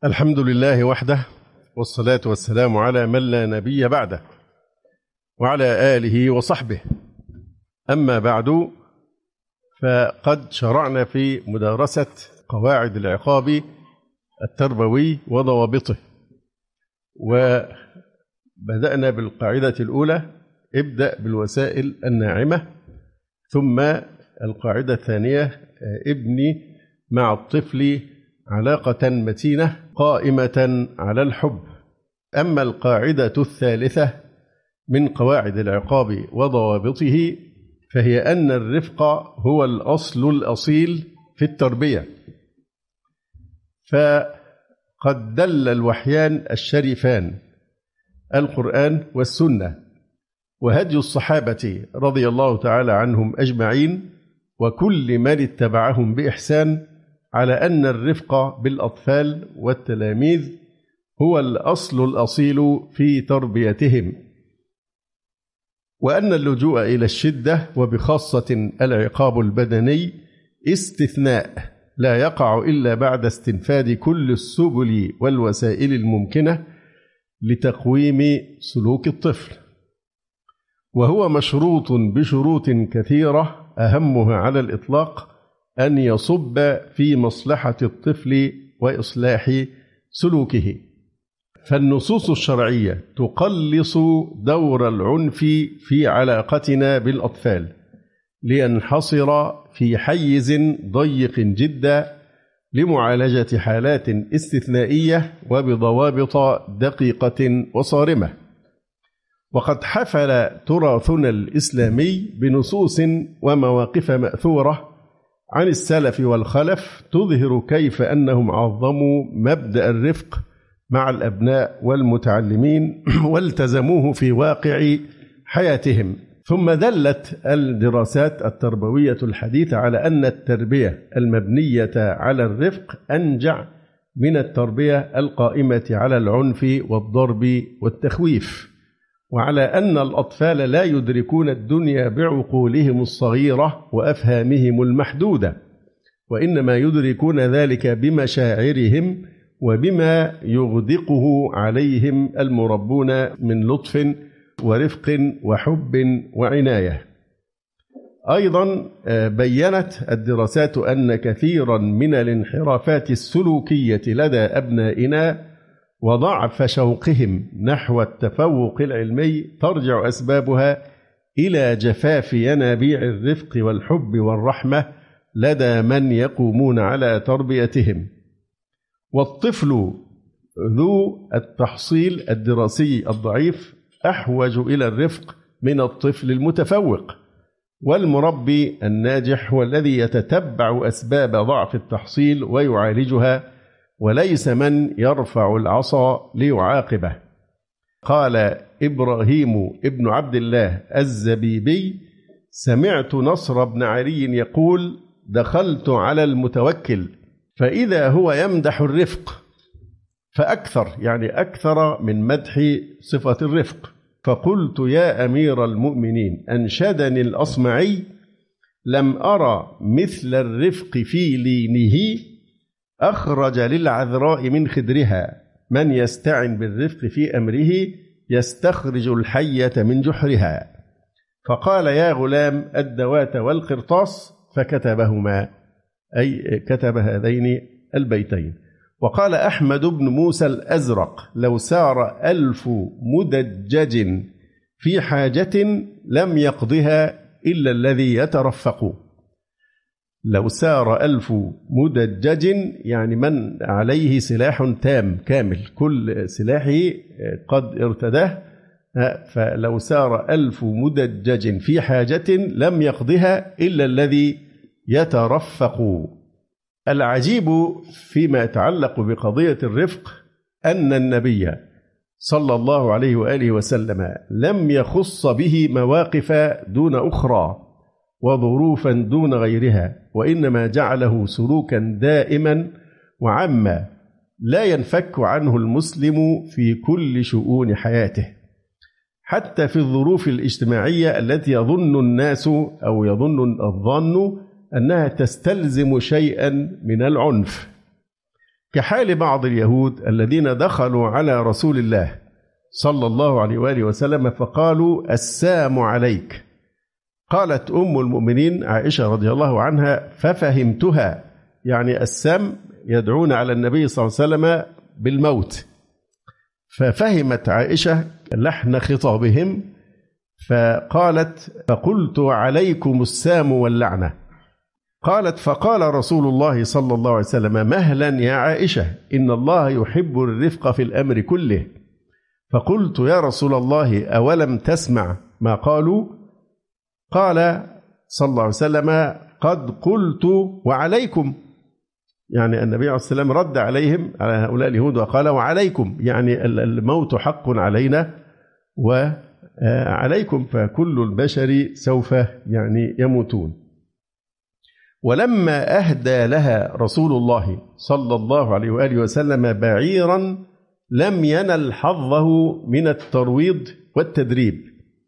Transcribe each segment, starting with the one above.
الحمد لله وحده، والصلاة والسلام على من لا نبي بعده، وعلى آله وصحبه. أما بعد، فقد شرعنا في مدارسة قواعد العقاب التربوي وضوابطه، وبدأنا بالقاعدة الأولى: ابدأ بالوسائل الناعمة. ثم القاعدة الثانية: ابني مع الطفل علاقة متينة قائمة على الحب. أما القاعدة الثالثة من قواعد العقاب وضوابطه فهي أن الرفق هو الأصل الأصيل في التربية. فقد دل الوحيان الشريفان القرآن والسنة وهدي الصحابة رضي الله تعالى عنهم أجمعين وكل من اتبعهم بإحسان على أن الرفق بالأطفال والتلاميذ هو الأصل الأصيل في تربيتهم، وأن اللجوء إلى الشدة وبخاصة العقاب البدني استثناء لا يقع إلا بعد استنفاد كل السبل والوسائل الممكنة لتقويم سلوك الطفل، وهو مشروط بشروط كثيرة أهمها على الإطلاق أن يصب في مصلحة الطفل وإصلاح سلوكه. فالنصوص الشرعية تقلص دور العنف في علاقتنا بالأطفال لينحصر في حيز ضيق جدا لمعالجة حالات استثنائية وبضوابط دقيقة وصارمة. وقد حفل تراثنا الإسلامي بنصوص ومواقف مأثورة عن السلف والخلف تظهر كيف أنهم عظموا مبدأ الرفق مع الأبناء والمتعلمين والتزموه في واقع حياتهم. ثم دلت الدراسات التربوية الحديثة على أن التربية المبنية على الرفق أنجع من التربية القائمة على العنف والضرب والتخويف، وعلى أن الأطفال لا يدركون الدنيا بعقولهم الصغيرة وأفهامهم المحدودة، وإنما يدركون ذلك بمشاعرهم وبما يغدقه عليهم المربون من لطف ورفق وحب وعناية. أيضا بيّنت الدراسات أن كثيرا من الانحرافات السلوكية لدى أبنائنا وضعف شوقهم نحو التفوق العلمي ترجع أسبابها إلى جفاف ينابيع الرفق والحب والرحمة لدى من يقومون على تربيتهم. والطفل ذو التحصيل الدراسي الضعيف أحوج إلى الرفق من الطفل المتفوق، والمربي الناجح هو الذي يتتبع أسباب ضعف التحصيل ويعالجها، وليس من يرفع العصا ليعاقبه. قال إبراهيم ابن عبد الله الزبيبي: سمعت نصر بن علي يقول: دخلت على المتوكل فإذا هو يمدح الرفق فأكثر، يعني أكثر من مدح صفة الرفق، فقلت: يا أمير المؤمنين، أنشدني الأصمعي: لم أرى مثل الرفق في لينه أخرج للعذراء من خدرها، من يستعن بالرفق في أمره يستخرج الحية من جحرها. فقال: يا غلام، الدوات والقرطاس، فكتبهما، أي كتب هذين البيتين. وقال أحمد بن موسى الأزرق: لو سار 1000 مدجج في حاجة لم يقضها إلا الذي يترفق. لو سار 1000 مدجج يعني من عليه سلاح تام كامل، كل سلاحه قد ارتداه، فلو سار 1000 مدجج في حاجة لم يقضها إلا الذي يترفق. العجيب فيما يتعلق بقضية الرفق أن النبي صلى الله عليه وآله وسلم لم يخص به مواقف دون أخرى وظروفا دون غيرها، وإنما جعله سلوكا دائما وعاما لا ينفك عنه المسلم في كل شؤون حياته، حتى في الظروف الاجتماعية التي يظن الناس أو يظن الظن أنها تستلزم شيئا من العنف. كحال بعض اليهود الذين دخلوا على رسول الله صلى الله عليه وآله وسلم فقالوا السام عليك. قالت أم المؤمنين عائشة رضي الله عنها ففهمتها، يعني السام يدعون على النبي صلى الله عليه وسلم بالموت، ففهمت عائشة لحن خطابهم فقالت فقلت عليكم السام واللعنة. قالت فقال رسول الله صلى الله عليه وسلم مهلا يا عائشة إن الله يحب الرفق في الأمر كله. فقلت يا رسول الله أولم تسمع ما قالوا؟ قال صلى الله عليه وسلم قد قلت وعليكم، يعني النبي عليه الصلاة والسلام رد عليهم على هؤلاء اليهود وقال وعليكم، يعني الموت حق علينا وعليكم، فكل البشر سوف يعني يموتون. ولما أهدى لها رسول الله صلى الله عليه وآله وسلم بعيرا لم ينل حظه من الترويض والتدريب،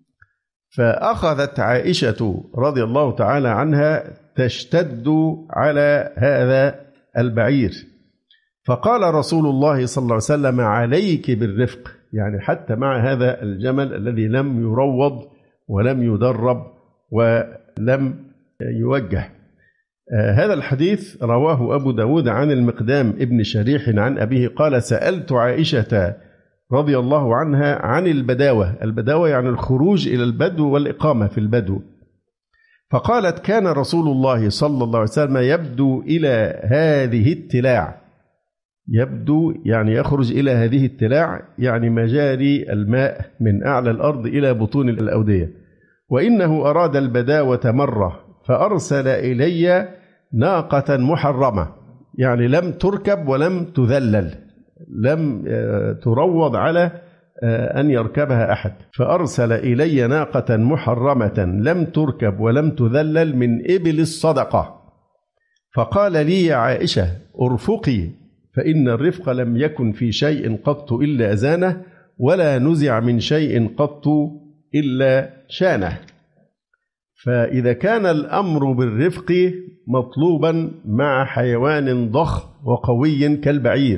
فأخذت عائشة رضي الله تعالى عنها تشتد على هذا البعير، فقال رسول الله صلى الله عليه وسلم عليك بالرفق، يعني حتى مع هذا الجمل الذي لم يروض ولم يدرب ولم يوجه. هذا الحديث رواه أبو داود عن المقدام ابن شريح عن أبيه قال سألت عائشة رضي الله عنها عن البداوة. البداوة يعني الخروج إلى البدو والإقامة في البدو، فقالت كان رسول الله صلى الله عليه وسلم يبدو إلى هذه التلاع، يبدو يعني يخرج إلى هذه التلاع يعني مجاري الماء من أعلى الأرض إلى بطون الأودية، وإنه أراد البداوة مرة فأرسل إلي ناقة محرمة، يعني لم تركب ولم تذلل، لم تروض على أن يركبها أحد، فأرسل إلي ناقة محرمة لم تركب ولم تذلل من إبل الصدقة، فقال لي يا عائشة ارفقي فإن الرفق لم يكن في شيء قط إلا أزانه ولا نزع من شيء قط إلا شانه. فإذا كان الأمر بالرفق مطلوبا مع حيوان ضخم وقوي كالبعير،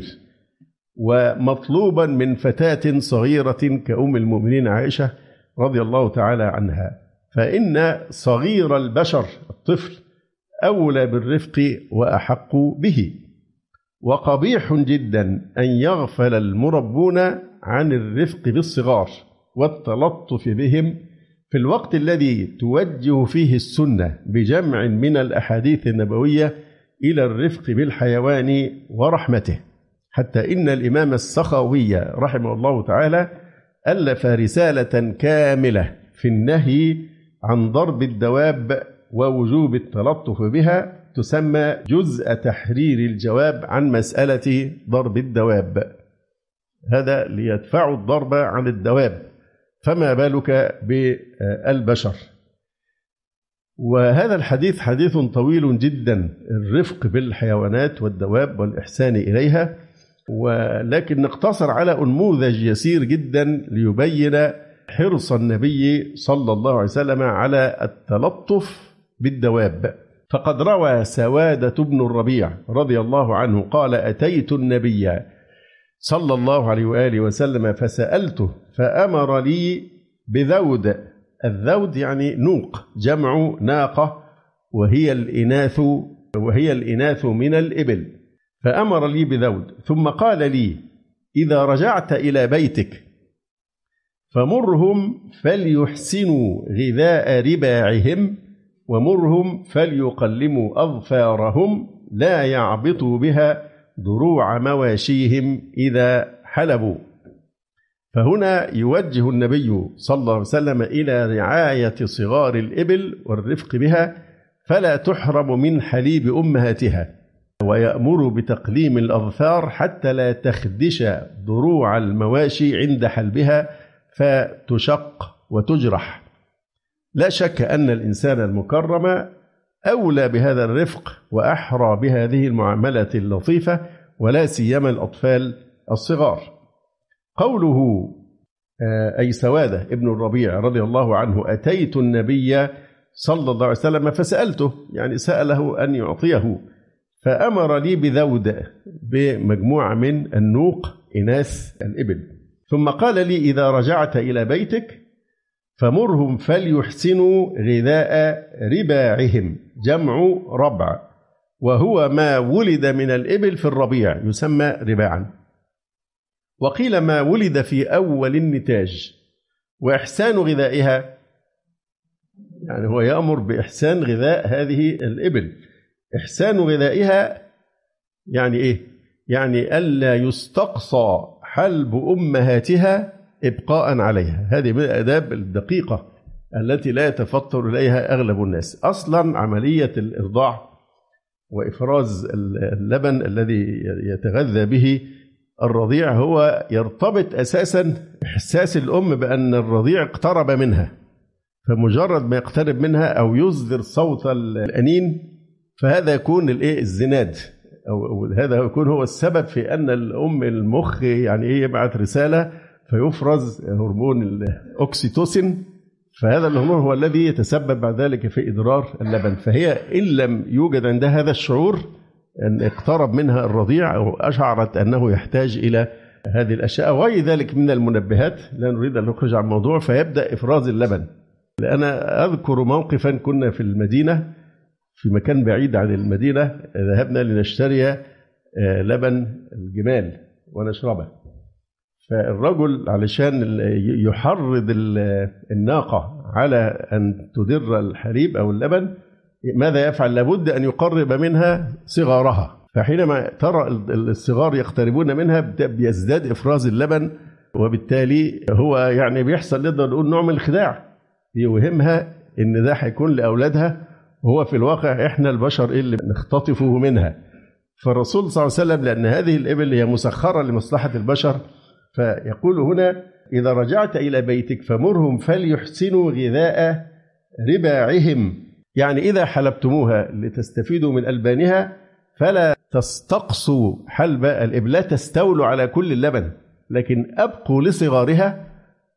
ومطلوبا من فتاة صغيرة كأم المؤمنين عائشة رضي الله تعالى عنها، فإن صغير البشر الطفل أولى بالرفق وأحق به. وقبيح جدا أن يغفل المربون عن الرفق بالصغار والتلطف بهم في الوقت الذي توجه فيه السنة بجمع من الأحاديث النبوية إلى الرفق بالحيوان ورحمته، حتى إن الإمام السخاوي رحمه الله تعالى ألف رسالة كاملة في النهي عن ضرب الدواب ووجوب التلطف بها، تسمى جزء تحرير الجواب عن مسألة ضرب الدواب، هذا ليدفعوا الضرب عن الدواب، فما بالك بالبشر. وهذا الحديث حديث طويل جدا، الرفق بالحيوانات والدواب والإحسان إليها، ولكن نقتصر على نموذج يسير جدا ليبين حرص النبي صلى الله عليه وسلم على التلطف بالدواب. فقد روى سوادة بن الربيع رضي الله عنه قال أتيت النبي صلى الله عليه وآله وسلم فسألته فأمر لي بذود. الذود يعني نوق، جمع ناقة، وهي الإناث من الإبل، فأمر لي بذود، ثم قال لي إذا رجعت إلى بيتك فمرهم فليحسنوا غذاء رباعهم ومرهم فليقلموا أظفارهم لا يعبطوا بها ضروع مواشيهم إذا حلبوا. فهنا يوجه النبي صلى الله عليه وسلم إلى رعاية صغار الإبل والرفق بها فلا تحرم من حليب أمهاتها، ويأمر بتقليم الأظفار حتى لا تخدش ضروع المواشي عند حلبها فتشق وتجرح. لا شك أن الإنسان المكرم أولى بهذا الرفق وأحرى بهذه المعاملة اللطيفة، ولا سيما الأطفال الصغار. قوله أي سوادة ابن الربيع رضي الله عنه أتيت النبي صلى الله عليه وسلم فسألته، يعني سأله أن يعطيه، فأمر لي بذود بمجموعة من النوق إناث الإبل، ثم قال لي إذا رجعت إلى بيتك فمرهم فليحسنوا غذاء رباعهم، جمع ربع، وهو ما ولد من الإبل في الربيع يسمى رباعا، وقيل ما ولد في أول النتاج. وإحسان غذائها يعني هو يأمر بإحسان غذاء هذه الإبل. إحسان غذائها يعني إيه؟ يعني ألا يستقصى حلب أمهاتها إبقاء عليها. هذه من الآداب الدقيقة التي لا يتفطر إليها أغلب الناس. أصلا عملية الإرضاع وإفراز اللبن الذي يتغذى به الرضيع هو يرتبط أساسا بإحساس الأم بأن الرضيع اقترب منها، فمجرد ما يقترب منها أو يصدر صوت الأنين فهذا يكون الزناد، أو هذا يكون هو السبب في أن الأم المخ يعني يبعث رسالة فيفرز هرمون الأكسيتوسين، فهذا الهرمون هو الذي يتسبب بعد ذلك في إضرار اللبن. فهي إن لم يوجد عندها هذا الشعور أن اقترب منها الرضيع أو أشعرت أنه يحتاج إلى هذه الأشياء وغير ذلك من المنبهات، لا نريد أن نخرج عن الموضوع، فيبدأ إفراز اللبن. أنا أذكر موقفا كنا في المدينة في مكان بعيد عن المدينة، ذهبنا لنشتري لبن الجمال ونشربه، فالرجل علشان يحرض الناقة على أن تدر الحليب أو اللبن ماذا يفعل؟ لابد أن يقرب منها صغارها، فحينما ترى الصغار يقتربون منها بيزداد إفراز اللبن، وبالتالي هو يعني بيحصل نقدر نقول نوع من الخداع، يوهمها إن ده هيكون لأولادها، وهو في الواقع إحنا البشر اللي نختطفه منها. فالرسول صلى الله عليه وسلم لأن هذه الإبل هي مسخرة لمصلحة البشر، فيقول هنا إذا رجعت إلى بيتك فمرهم فليحسنوا غذاء رباعهم، يعني إذا حلبتموها لتستفيدوا من ألبانها فلا تستقصوا حلب الإبل، لا تستولوا على كل اللبن، لكن أبقوا لصغارها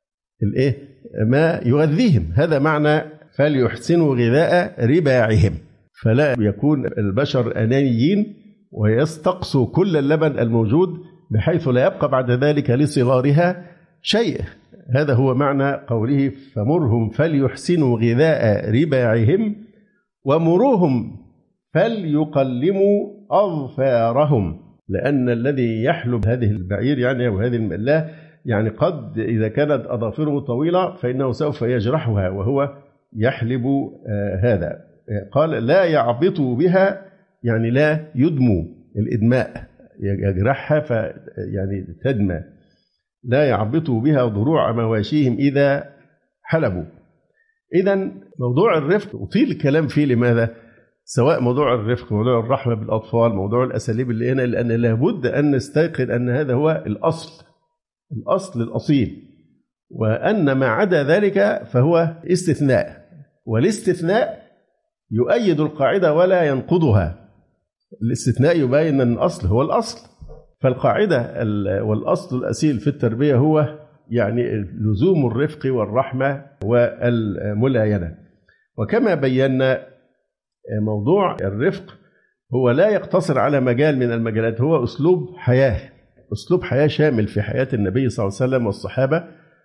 ما يغذيهم. هذا معنى فليحسنوا غذاء رباعهم، فلا يكون البشر أنانيين ويستقصوا كل اللبن الموجود بحيث لا يبقى بعد ذلك لصغارها شيء. هذا هو معنى قوله فمرهم فليحسنوا غذاء رباعهم ومروهم فليقلموا أظفارهم، لأن الذي يحلب هذه البعير يعني أو هذه الملاة يعني قد إذا كانت أظافره طويلة فإنه سوف يجرحها وهو يحلب هذا. قال لا يعبطوا بها يعني لا يدموا، الإدماء يجرحها يعني تدمى، لا يعبطوا بها ضروع مواشيهم إذا حلبوا. إذن موضوع الرفق أطيل الكلام فيه، لماذا؟ سواء موضوع الرفق، موضوع الرحمة بالأطفال، موضوع الأساليب اللي هنا، لأن لابد أن نستيقن أن هذا هو الأصل الأصيل، وأن ما عدا ذلك فهو استثناء، والاستثناء يؤيد القاعدة ولا ينقضها. الاستثناء يبين أن الأصل هو الأصل، فالقاعدة والأصل الأصيل في التربية هو يعني لزوم الرفق والرحمة والملاينة. وكما بينا موضوع الرفق هو لا يقتصر على مجال من المجالات، هو أسلوب حياة شامل في حياة النبي صلى الله عليه وسلم والصحابة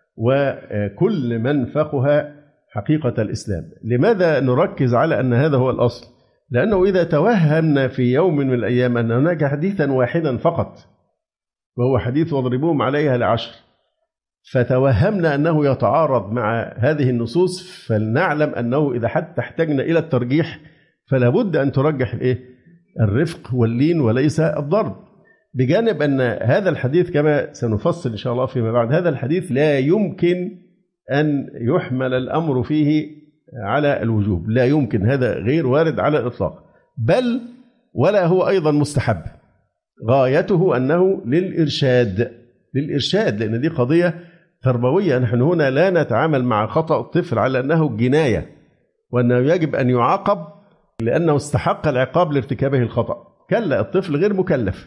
وكل من فقه حقيقة الإسلام. لماذا نركز على أن هذا هو الأصل؟ لأنه إذا توهمنا في يوم من الأيام أن هناك حديثا واحدا فقط وهو حديث واضربوهم عليها ل10، فتوهمنا أنه يتعارض مع هذه النصوص، فلنعلم أنه إذا حتى احتجنا إلى الترجيح فلا بد أن ترجح الرفق واللين وليس الضرب، بجانب أن هذا الحديث كما سنفصل إن شاء الله فيما بعد، هذا الحديث لا يمكن أن يحمل الأمر فيه على الوجوب، لا يمكن، هذا غير وارد على الإطلاق، بل ولا هو أيضا مستحب، غايته أنه للإرشاد، لأن دي قضية تربوية. نحن هنا لا نتعامل مع خطأ الطفل على أنه جناية وأنه يجب أن يعاقب لأنه استحق العقاب لارتكابه الخطأ، كلا، الطفل غير مكلف.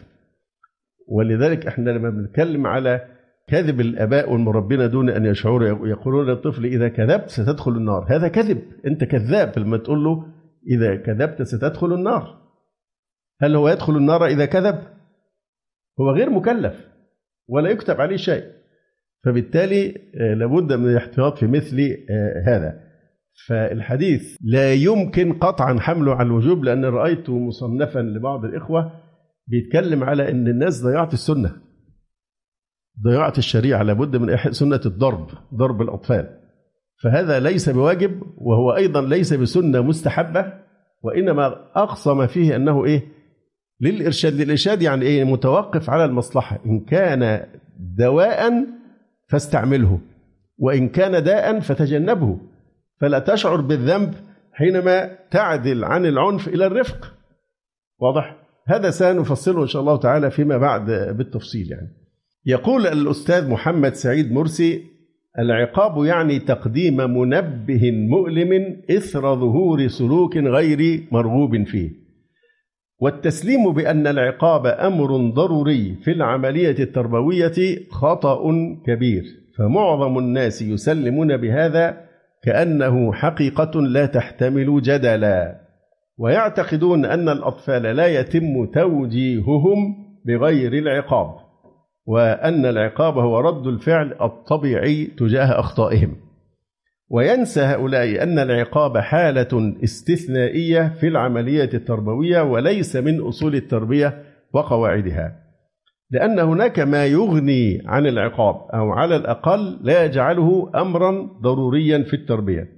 ولذلك احنا لما بنتكلم على كذب الآباء والمربين دون أن يشعروا، يقولون للطفل إذا كذبت ستدخل النار، هذا كذب، أنت كذاب لما تقول له إذا كذبت ستدخل النار. هل هو يدخل النار إذا كذب؟ هو غير مكلف ولا يكتب عليه شيء، فبالتالي لابد من الاحتياط في مثل هذا. فالحديث لا يمكن قطعا حمله على الوجوب، لأن رأيته مصنفا لبعض الإخوة بيتكلم على أن الناس ضيعت السنة، ضيعت الشريعة، لابد من سنة ضرب الأطفال، فهذا ليس بواجب، وهو أيضا ليس بسنة مستحبة، وإنما أقصى ما فيه أنه للإرشاد يعني متوقف على المصلحة. إن كان دواء فاستعمله، وإن كان داء فتجنبه، فلا تشعر بالذنب حينما تعدل عن العنف إلى الرفق. واضح؟ هذا سنفصله إن شاء الله تعالى فيما بعد بالتفصيل. يعني يقول الأستاذ محمد سعيد مرسي: العقاب يعني تقديم منبه مؤلم إثر ظهور سلوك غير مرغوب فيه، والتسليم بأن العقاب أمر ضروري في العملية التربوية خطأ كبير، فمعظم الناس يسلمون بهذا كأنه حقيقة لا تحتمل جدلا، ويعتقدون أن الأطفال لا يتم توجيههم بغير العقاب، وأن العقاب هو رد الفعل الطبيعي تجاه أخطائهم. وينسى هؤلاء أن العقاب حالة استثنائية في العملية التربوية وليس من أصول التربية وقواعدها، لأن هناك ما يغني عن العقاب، أو على الأقل لا يجعله أمرا ضروريا في التربية.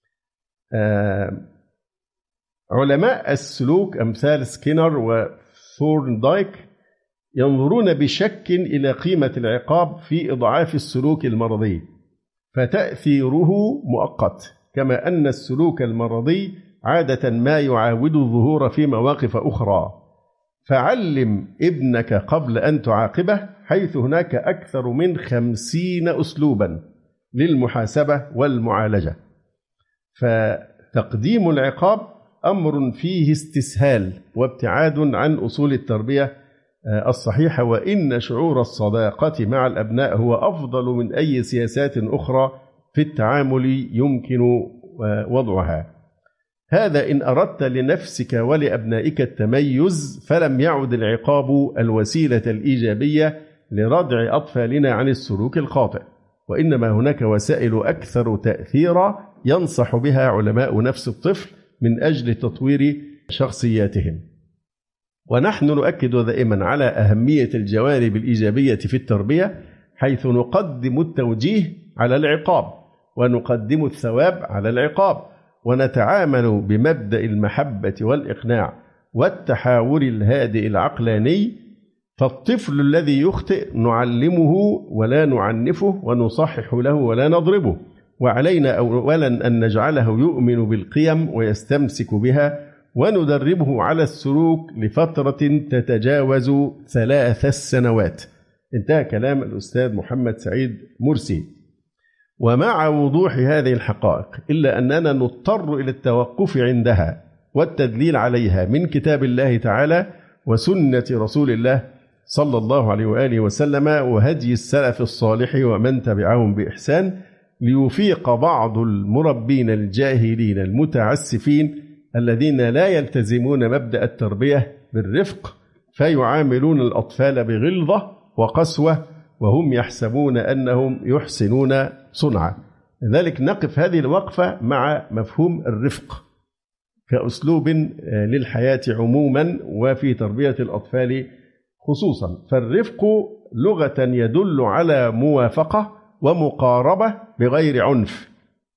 علماء السلوك أمثال سكينر وثورندايك ينظرون بشك إلى قيمة العقاب في إضعاف السلوك المرضي، فتأثيره مؤقت، كما أن السلوك المرضي عادة ما يعاود الظهور في مواقف أخرى. فعلم ابنك قبل أن تعاقبه، حيث هناك أكثر من 50 أسلوبا للمحاسبة والمعالجة. فتقديم العقاب أمر فيه استسهال وابتعاد عن أصول التربية الصحيحة، وإن شعور الصداقة مع الأبناء هو أفضل من أي سياسات أخرى في التعامل يمكن وضعها. هذا إن أردت لنفسك ولأبنائك التميز، فلم يعد العقاب الوسيلة الإيجابية لردع أطفالنا عن السلوك الخاطئ، وإنما هناك وسائل أكثر تأثيرا ينصح بها علماء نفس الطفل من أجل تطوير شخصياتهم. ونحن نؤكد دائما على أهمية الجوانب الإيجابية في التربية، حيث نقدم التوجيه على العقاب، ونقدم الثواب على العقاب، ونتعامل بمبدأ المحبة والإقناع والتحاور الهادئ العقلاني. فالطفل الذي يخطئ نعلمه ولا نعنفه، ونصحح له ولا نضربه، وعلينا أولا أن نجعله يؤمن بالقيم ويستمسك بها، وندربه على السلوك لفترة تتجاوز 3 سنوات. انتهى كلام الأستاذ محمد سعيد مرسي. ومع وضوح هذه الحقائق، إلا أننا نضطر إلى التوقف عندها والتدليل عليها من كتاب الله تعالى وسنة رسول الله صلى الله عليه وآله وسلم وهدي السلف الصالح ومن تبعهم بإحسان، ليفيق بعض المربين الجاهلين المتعسفين الذين لا يلتزمون مبدأ التربية بالرفق، فيعاملون الأطفال بغلظة وقسوة وهم يحسبون أنهم يحسنون صنعا. لذلك نقف هذه الوقفة مع مفهوم الرفق كأسلوب للحياة عموما وفي تربية الأطفال خصوصا. فالرفق لغة يدل على موافقة ومقاربة بغير عنف،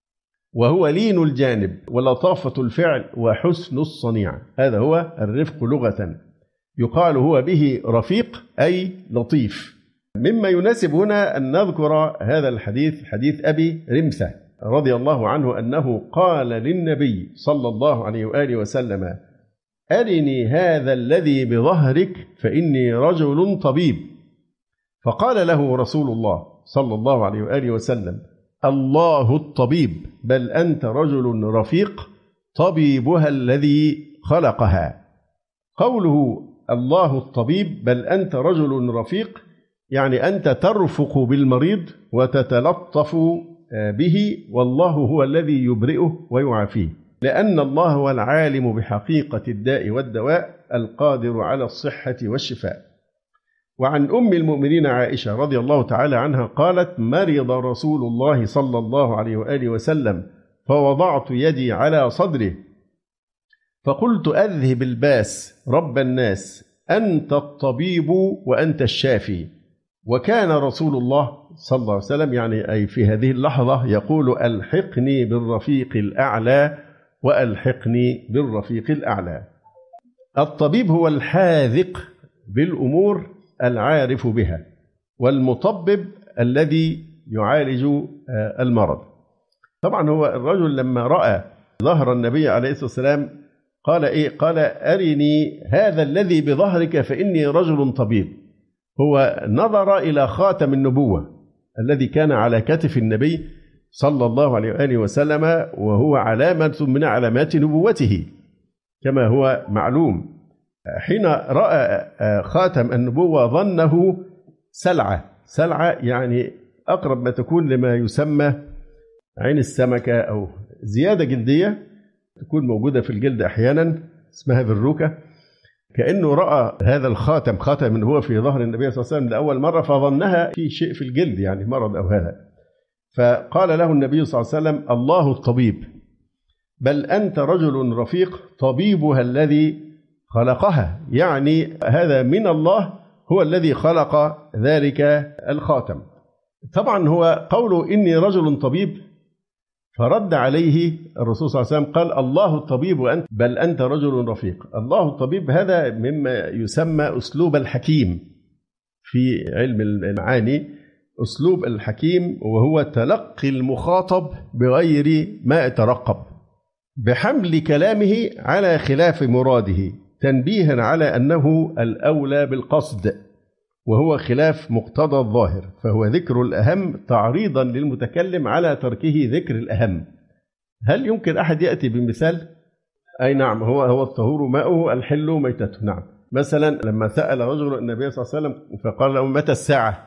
وهو لين الجانب ولطافة الفعل وحسن الصنيع. هذا هو الرفق لغة. يقال هو به رفيق أي لطيف. مما يناسب هنا أن نذكر هذا الحديث، حديث أبي رمثة رضي الله عنه، أنه قال للنبي صلى الله عليه وآله وسلم: أرني هذا الذي بظهرك فإني رجل طبيب. فقال له رسول الله صلى الله عليه وآله وسلم: الله الطبيب، بل أنت رجل رفيق، طبيبها الذي خلقها. قوله الله الطبيب بل أنت رجل رفيق، يعني أنت ترفق بالمريض وتتلطف به، والله هو الذي يبرئه ويعافيه، لأن الله هو العالم بحقيقة الداء والدواء القادر على الصحة والشفاء. وعن أم المؤمنين عائشة رضي الله تعالى عنها قالت: مرض رسول الله صلى الله عليه وآله وسلم فوضعت يدي على صدره فقلت: أذهب الباس رب الناس، أنت الطبيب وأنت الشافي. وكان رسول الله صلى الله عليه وسلم يعني أي في هذه اللحظة يقول: ألحقني بالرفيق الأعلى وألحقني بالرفيق الأعلى. الطبيب هو الحاذق بالأمور العارف بها، والمطبب الذي يعالج المرض. طبعا هو الرجل لما رأى ظهر النبي عليه الصلاة والسلام قال إيه؟ قال: أرني هذا الذي بظهرك فإني رجل طبيب. هو نظر إلى خاتم النبوة الذي كان على كتف النبي صلى الله عليه وآله وسلم، وهو علامة من علامات نبوته كما هو معلوم. حين رأى خاتم النبوة ظنه سلعة يعني أقرب ما تكون لما يسمى عين السمكة أو زيادة جلدية تكون موجودة في الجلد أحيانا اسمها بالروكة. كأنه رأى هذا الخاتم، خاتم هو في ظهر النبي صلى الله عليه وسلم لأول مرة، فظنها في شيء في الجلد يعني مرض أو هذا. فقال له النبي صلى الله عليه وسلم: الله الطبيب، بل أنت رجل رفيق، طبيبها الذي خلقها، يعني هذا من الله هو الذي خلق ذلك الخاتم. طبعا هو قوله إني رجل طبيب، فرد عليه الرسول صلى الله عليه وسلم قال: الله الطبيب وأنت بل أنت رجل رفيق. الله الطبيب هذا مما يسمى أسلوب الحكيم في علم المعاني، أسلوب الحكيم، وهو تلقي المخاطب بغير ما يترقب، بحمل كلامه على خلاف مراده، تنبيها على أنه الأولى بالقصد، وهو خلاف مقتضى الظاهر، فهو ذكر الأهم تعريضا للمتكلم على تركه ذكر الأهم. هل يمكن أحد يأتي بمثال؟ أي نعم، هو الطهور ماؤه الحل ميتته. نعم، مثلا لما سأل رجل النبي صلى الله عليه وسلم فقال له: متى الساعة؟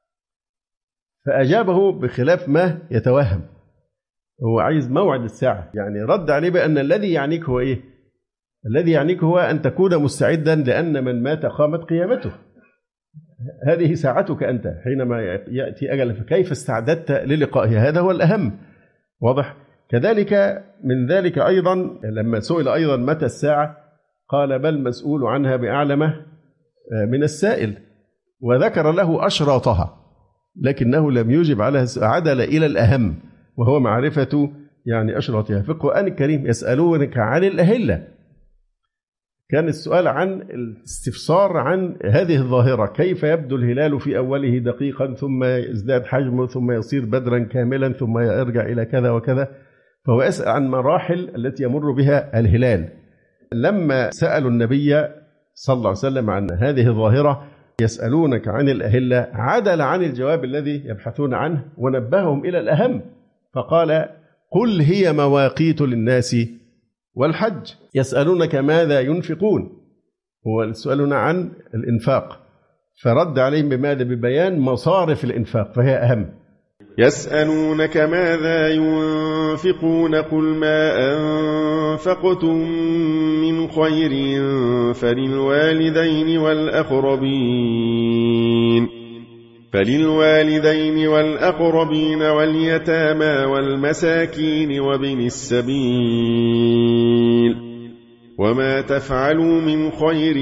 فأجابه بخلاف ما يتوهم، هو عايز موعد الساعة، يعني رد عليه بأن الذي يعنيك هو إيه؟ الذي يعنيك هو أن تكون مستعدا، لأن من مات قامت قيامته، هذه ساعتك أنت حينما يأتي أجل، فكيف استعددت للقائه؟ هذا هو الأهم. واضح؟ كذلك من ذلك أيضا لما سئل أيضا متى الساعة قال: بل مسؤول عنها بأعلم من السائل، وذكر له أشراطها لكنه لم يجب عليها، عدل إلى الأهم وهو معرفة يعني أشراطها. في القرآن الكريم يسألونك عن الأهلة، كان السؤال عن الاستفسار عن هذه الظاهرة، كيف يبدو الهلال في أوله دقيقا ثم يزداد حجمه ثم يصير بدرا كاملا ثم يرجع إلى كذا وكذا، فهو يسأل عن مراحل التي يمر بها الهلال. لما سألوا النبي صلى الله عليه وسلم عن هذه الظاهرة يسألونك عن الأهلة، عدل عن الجواب الذي يبحثون عنه ونبههم إلى الأهم، فقال: قل هي مواقيت للناس والحج. يسألونك ماذا ينفقون، هو يسألون عن الإنفاق، فرد عليهم بماذا؟ ببيان مصارف الإنفاق فهي أهم. يسألونك ماذا ينفقون قل ما أنفقتم من خير فللوالدين والأقربين واليتامى والمساكين وابن السبيل، وما تفعلوا من خير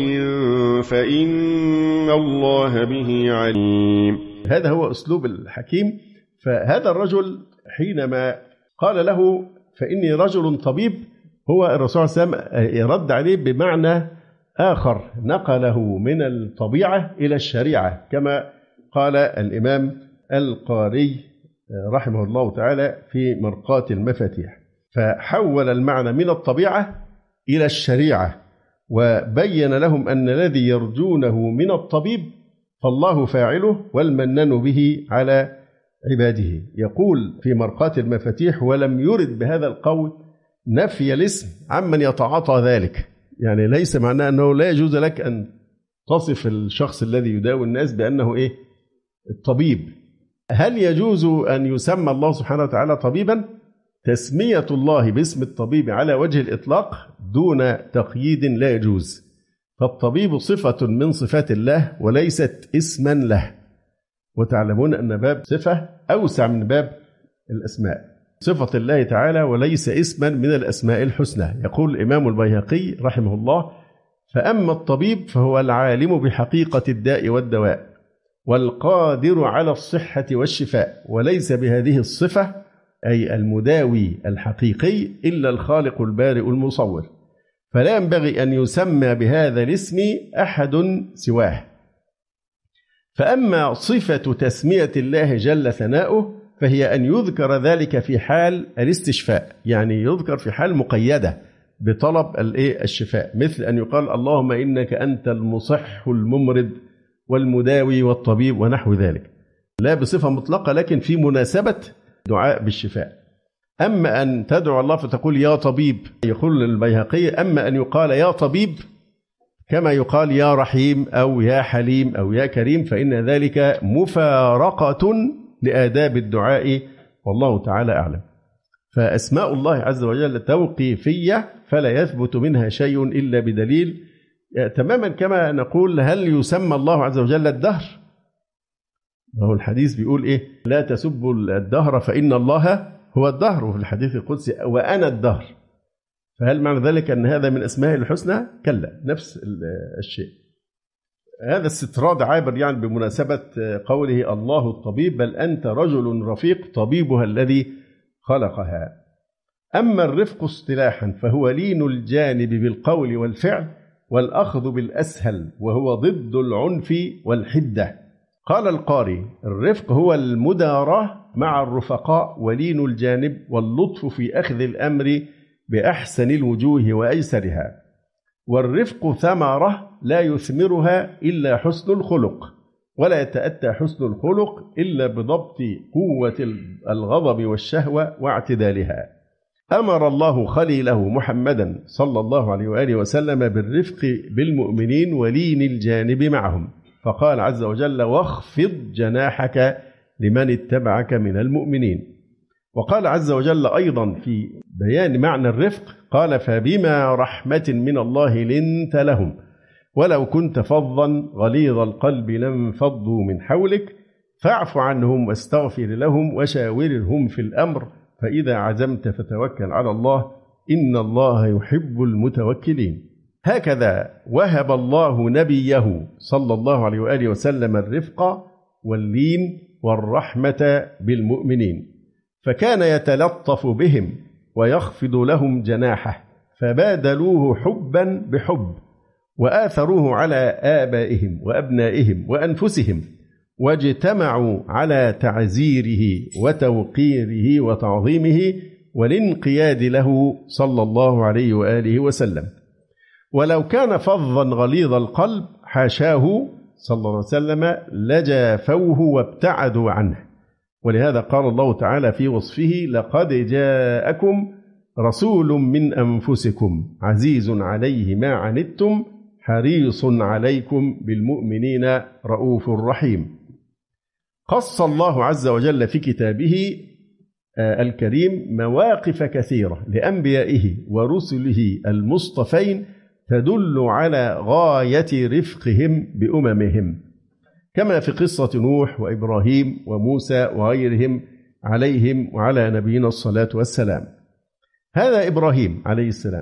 فإن الله به عليم. هذا هو أسلوب الحكيم. فهذا الرجل حينما قال له فإني رجل طبيب، هو الرسول صلى الله عليه وسلم يرد عليه بمعنى آخر، نقله من الطبيعة إلى الشريعة، كما قال الإمام القاري رحمه الله تعالى في مرقاة المفاتيح، فحول المعنى من الطبيعة إلى الشريعة، وبين لهم أن الذي يرجونه من الطبيب فالله فاعله والمنان به على عباده. يقول في مرقاة المفاتيح: ولم يرد بهذا القول نفي الاسم عمن يتعاطى ذلك، يعني ليس معناه أنه لا يجوز لك أن تصف الشخص الذي يداوي الناس بأنه إيه؟ الطبيب. هل يجوز أن يسمى الله سبحانه وتعالى طبيبا؟ تسمية الله باسم الطبيب على وجه الإطلاق دون تقييد لا يجوز. فالطبيب صفة من صفات الله وليست اسما له، وتعلمون أن باب صفة أوسع من باب الأسماء، صفة الله تعالى وليس اسما من الأسماء الحسنى. يقول الإمام البيهقي رحمه الله: فأما الطبيب فهو العالم بحقيقة الداء والدواء والقادر على الصحة والشفاء، وليس بهذه الصفة أي المداوي الحقيقي إلا الخالق البارئ المصور، فلا ينبغي أن يسمى بهذا الاسم أحد سواه. فأما صفة تسمية الله جل ثناؤه فهي أن يذكر ذلك في حال الاستشفاء، يعني يذكر في حال مقيدة بطلب الشفاء، مثل أن يقال اللهم إنك أنت المصح الممرض والمداوي والطبيب ونحو ذلك، لا بصفة مطلقة لكن في مناسبة دعاء بالشفاء. أما أن تدعو الله فتقول يا طبيب، يقول البيهقي: أما أن يقال يا طبيب كما يقال يا رحيم أو يا حليم أو يا كريم فإن ذلك مفارقة لآداب الدعاء، والله تعالى أعلم. فأسماء الله عز وجل توقيفية فلا يثبت منها شيء إلا بدليل، تماما كما نقول هل يسمى الله عز وجل الدهر؟ وهو الحديث بيقول إيه؟ لا تسبوا الدهر فإن الله هو الدهر، وفي الحديث القدسي وأنا الدهر. فهل معنى ذلك أن هذا من أسماء الحسنى؟ كلا، نفس الشيء. هذا استطراد عابر يعني بمناسبة قوله الله الطبيب، بل أنت رجل رفيق طبيبها الذي خلقها. أما الرفق اصطلاحا فهو لين الجانب بالقول والفعل والأخذ بالأسهل، وهو ضد العنف والحدة. قال القاري: الرفق هو المداراة مع الرفقاء ولين الجانب واللطف في أخذ الأمر بأحسن الوجوه وأيسرها. والرفق ثمرة لا يثمرها إلا حسن الخلق، ولا يتأتى حسن الخلق إلا بضبط قوة الغضب والشهوة واعتدالها. أمر الله خليله محمدا صلى الله عليه وآله وسلم بالرفق بالمؤمنين ولين الجانب معهم، فقال عز وجل: واخفض جناحك لمن اتبعك من المؤمنين. وقال عز وجل أيضا في بيان معنى الرفق قال: فبما رحمة من الله لنت لهم ولو كنت فظا غليظ القلب لانفضوا من حولك فاعف عنهم واستغفر لهم وشاورهم في الأمر فإذا عزمت فتوكل على الله إن الله يحب المتوكلين. هكذا وهب الله نبيه صلى الله عليه وآله وسلم الرفق واللين والرحمة بالمؤمنين، فكان يتلطف بهم ويخفض لهم جناحه، فبادلوه حبا بحب وآثروه على آبائهم وأبنائهم وأنفسهم، واجتمعوا على تعزيره وتوقيره وتعظيمه والانقياد له صلى الله عليه وآله وسلم. ولو كان فظا غليظ القلب حاشاه صلى الله عليه وسلم لجافوه وابتعدوا عنه. ولهذا قال الله تعالى في وصفه: لقد جاءكم رسول من أنفسكم عزيز عليه ما عنتم حريص عليكم بالمؤمنين رؤوف رحيم. قص الله عز وجل في كتابه الكريم مواقف كثيرة لأنبيائه ورسله المصطفين تدل على غاية رفقهم بأممهم، كما في قصة نوح وإبراهيم وموسى وغيرهم عليهم وعلى نبينا الصلاة والسلام. هذا إبراهيم عليه السلام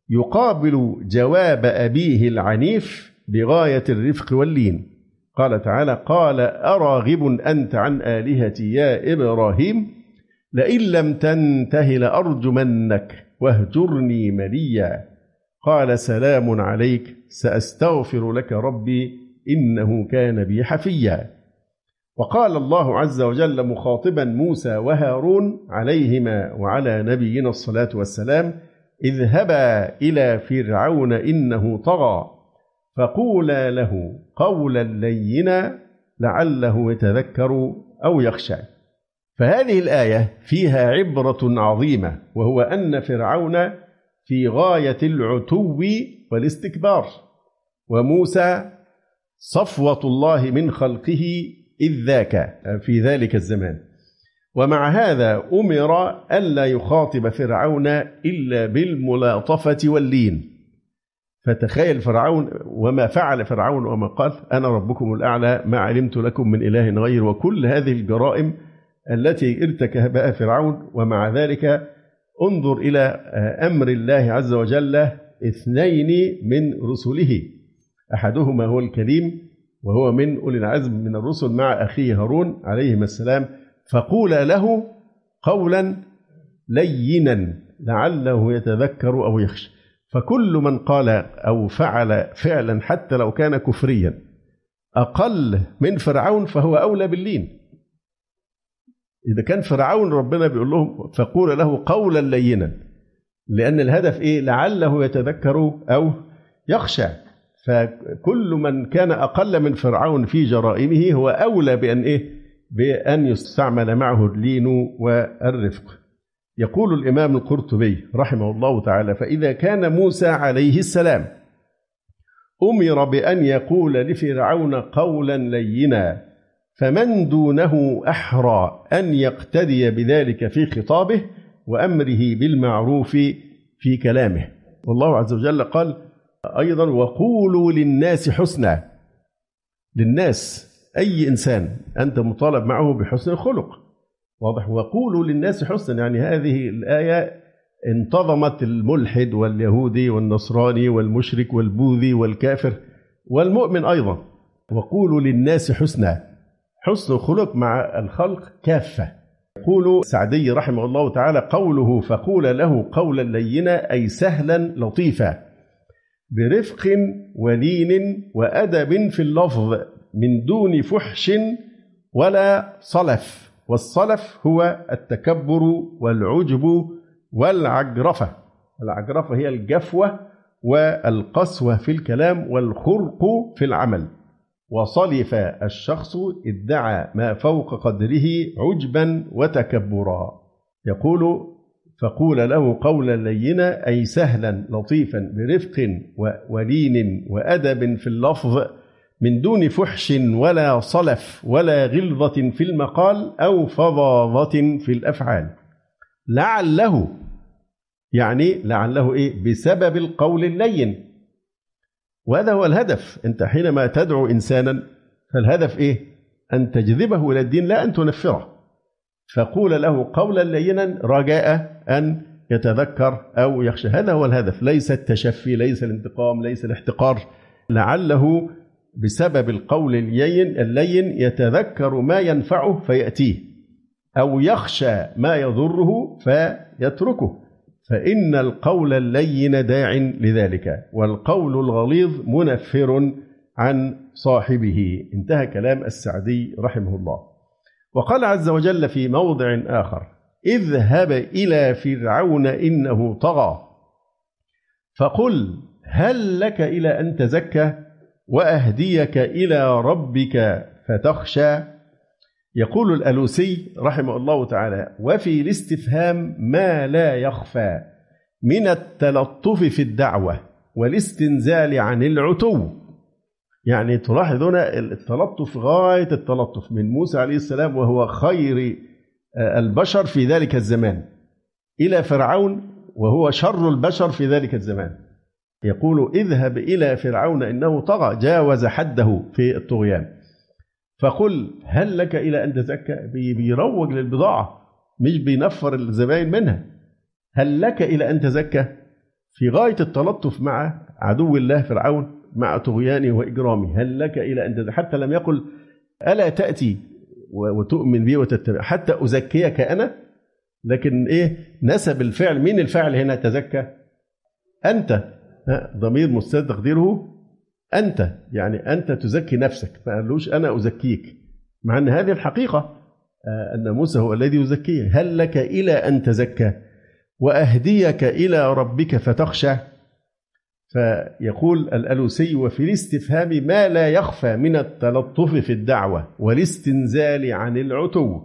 يقابل جواب أبيه العنيف بغاية الرفق واللين. قال تعالى: قال أراغب أنت عن آلهتي يا إبراهيم لئن لم تنته لأرجمنك واهجرني مليا. قال سلام عليك سأستغفر لك ربي إنه كان بي حفيا. وقال الله عز وجل مخاطبا موسى وهارون عليهما وعلى نبينا الصلاة والسلام: اذهبا إلى فرعون إنه طغى فقولا له قولا لينا لعله يتذكر أو يخشى. فهذه الآية فيها عبرة عظيمة، وهو أن فرعون في غاية العتو والاستكبار، وموسى صفوة الله من خلقه إذ ذاك في ذلك الزمان. ومع هذا أمر ألا يخاطب فرعون إلا بالملاطفة واللين، فتخيل فرعون وما فعل فرعون وما قال أنا ربكم الأعلى ما علمت لكم من إله غير، وكل هذه الجرائم التي ارتكبها فرعون. ومع ذلك انظر إلى أمر الله عز وجل، 2 من رسله أحدهما هو الكريم وهو من أولي العزم من الرسل مع أخيه هارون عليهما السلام، فقول له قولا لينا لعله يتذكر أو يخشى. فكل من قال أو فعل فعلا حتى لو كان كفريا أقل من فرعون فهو أولى باللين. إذا كان فرعون ربنا بيقول لهم فقول له قولا لينا، لأن الهدف إيه؟ لعله يتذكر أو يخشى. فكل من كان أقل من فرعون في جرائمه هو أولى بأن يستعمل معه اللين والرفق. يقول الإمام القرطبي رحمه الله تعالى: فإذا كان موسى عليه السلام أمر بأن يقول لفرعون قولا لينا، فمن دونه أحرى أن يقتدي بذلك في خطابه وأمره بالمعروف في كلامه. والله عز وجل قال أيضا: وقولوا للناس حسنا. للناس أي إنسان أنت مطالب معه بحسن الخلق، واضح؟ وقولوا للناس حسنا، يعني هذه الآية انتظمت الملحد واليهودي والنصراني والمشرك والبوذي والكافر والمؤمن أيضا. وقولوا للناس حسنا، حسن الخلق مع الخلق كافة. يقول سعدي رحمه الله تعالى: قوله فقول له قولا لينا أي سهلا لطيفا برفق ولين وأدب في اللفظ من دون فحش ولا صلف. والصلف هو التكبر والعجب والعجرفة. العجرفة هي الجفوة والقسوة في الكلام والخرق في العمل. وصلف الشخص ادعى ما فوق قدره عجبا وتكبرا. يقول فقول له قولا لينا أي سهلا لطيفا برفق ولين وأدب في اللفظ من دون فحش ولا صلف ولا غلظة في المقال أو فظاظة في الأفعال. لعله، يعني لعله بسبب القول اللين، وهذا هو الهدف. أنت حينما تدعو إنسانا فالهدف أن تجذبه إلى الدين لا أن تنفره. فقول له قولا لينا رجاء أن يتذكر أو يخشى، هذا هو الهدف، ليس التشفي، ليس الانتقام، ليس الاحتقار. لعله بسبب القول اللين يتذكر ما ينفعه فيأتيه، أو يخشى ما يضره فيتركه، فإن القول اللين داع لذلك، والقول الغليظ منفر عن صاحبه. انتهى كلام السعدي رحمه الله. وقال عز وجل في موضع آخر: اذهب إلى فرعون إنه طغى فقل هل لك إلى أن تزكى وأهديك إلى ربك فتخشى. يقول الألوسي رحمه الله تعالى: وفي الاستفهام ما لا يخفى من التلطف في الدعوة والاستنزال عن العتو. يعني تلاحظون التلطف غاية التلطف من موسى عليه السلام وهو خير البشر في ذلك الزمان إلى فرعون وهو شر البشر في ذلك الزمان. يقول اذهب إلى فرعون إنه طغى، جاوز حده في الطغيان، فقل هل لك إلى أن تزكى. بيروج للبضاعة مش بينفر الزبائن منها. هل لك إلى أن تزكى في غاية التلطف مع عدو الله فرعون مع طغيانه وإجرامه. هل لك إلى أن تزكى، حتى لم يقل ألا تأتي وتؤمن بي وتتبع حتى أزكيك أنا، لكن نسب الفعل. مين الفعل هنا؟ تزكى أنت، ضمير مستتر تقديره أنت، يعني أنت تزكي نفسك، ما قالوش أنا أزكيك، مع أن هذه الحقيقة أن موسى هو الذي يزكيه. هل لك إلى أن تزكى وأهديك إلى ربك فتخشى. فيقول الألوسي: وفي الاستفهام ما لا يخفى من التلطف في الدعوة والاستنزال عن العتو.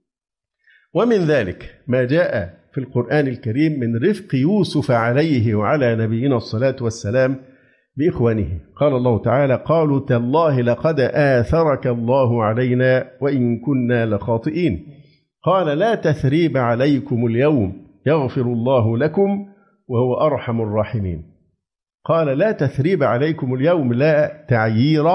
ومن ذلك ما جاء في القرآن الكريم من رفق يوسف عليه وعلى نبينا الصلاة والسلام بإخوانه. قال الله تعالى: قالوا تالله لقد آثرك الله علينا وإن كنا لخاطئين. قال لا تثريب عليكم اليوم يغفر الله لكم وهو أرحم الراحمين. قال لا تثريب عليكم اليوم، لا تعيير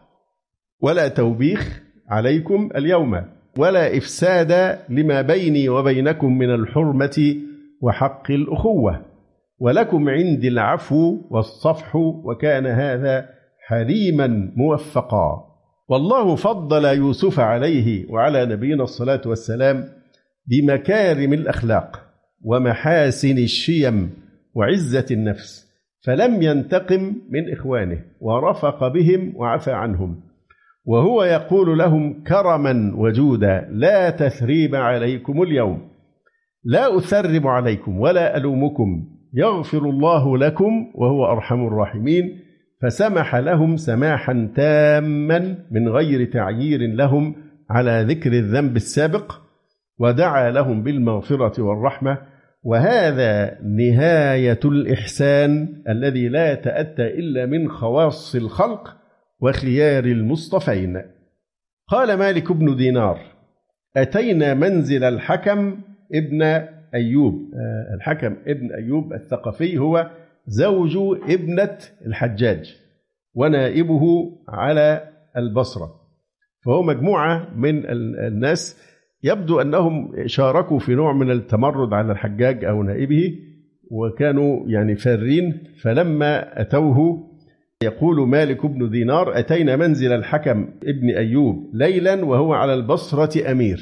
ولا توبيخ عليكم اليوم، ولا إفساد لما بيني وبينكم من الحرمة وحق الأخوة، ولكم عندي العفو والصفح، وكان هذا حليما موفقا. والله فضل يوسف عليه وعلى نبينا الصلاة والسلام بمكارم الأخلاق ومحاسن الشيم وعزة النفس، فلم ينتقم من إخوانه ورفق بهم وعفى عنهم، وهو يقول لهم كرما وجودا لا تثريب عليكم اليوم، لا أثرب عليكم ولا ألومكم، يغفر الله لكم وهو أرحم الراحمين. فسمح لهم سماحا تاما من غير تعيير لهم على ذكر الذنب السابق، ودعا لهم بالمغفرة والرحمة، وهذا نهاية الإحسان الذي لا يتأتى إلا من خواص الخلق وخيار المصطفين. قال مالك بن دينار: أتينا منزل الحكم ابن أيوب. الحكم ابن أيوب الثقفي هو زوج ابنة الحجاج ونائبه على البصرة، فهو مجموعة من الناس يبدو أنهم شاركوا في نوع من التمرد على الحجاج أو نائبه، وكانوا يعني فارين. فلما أتوه يقول مالك بن دينار: أتينا منزل الحكم ابن أيوب ليلا وهو على البصرة أمير،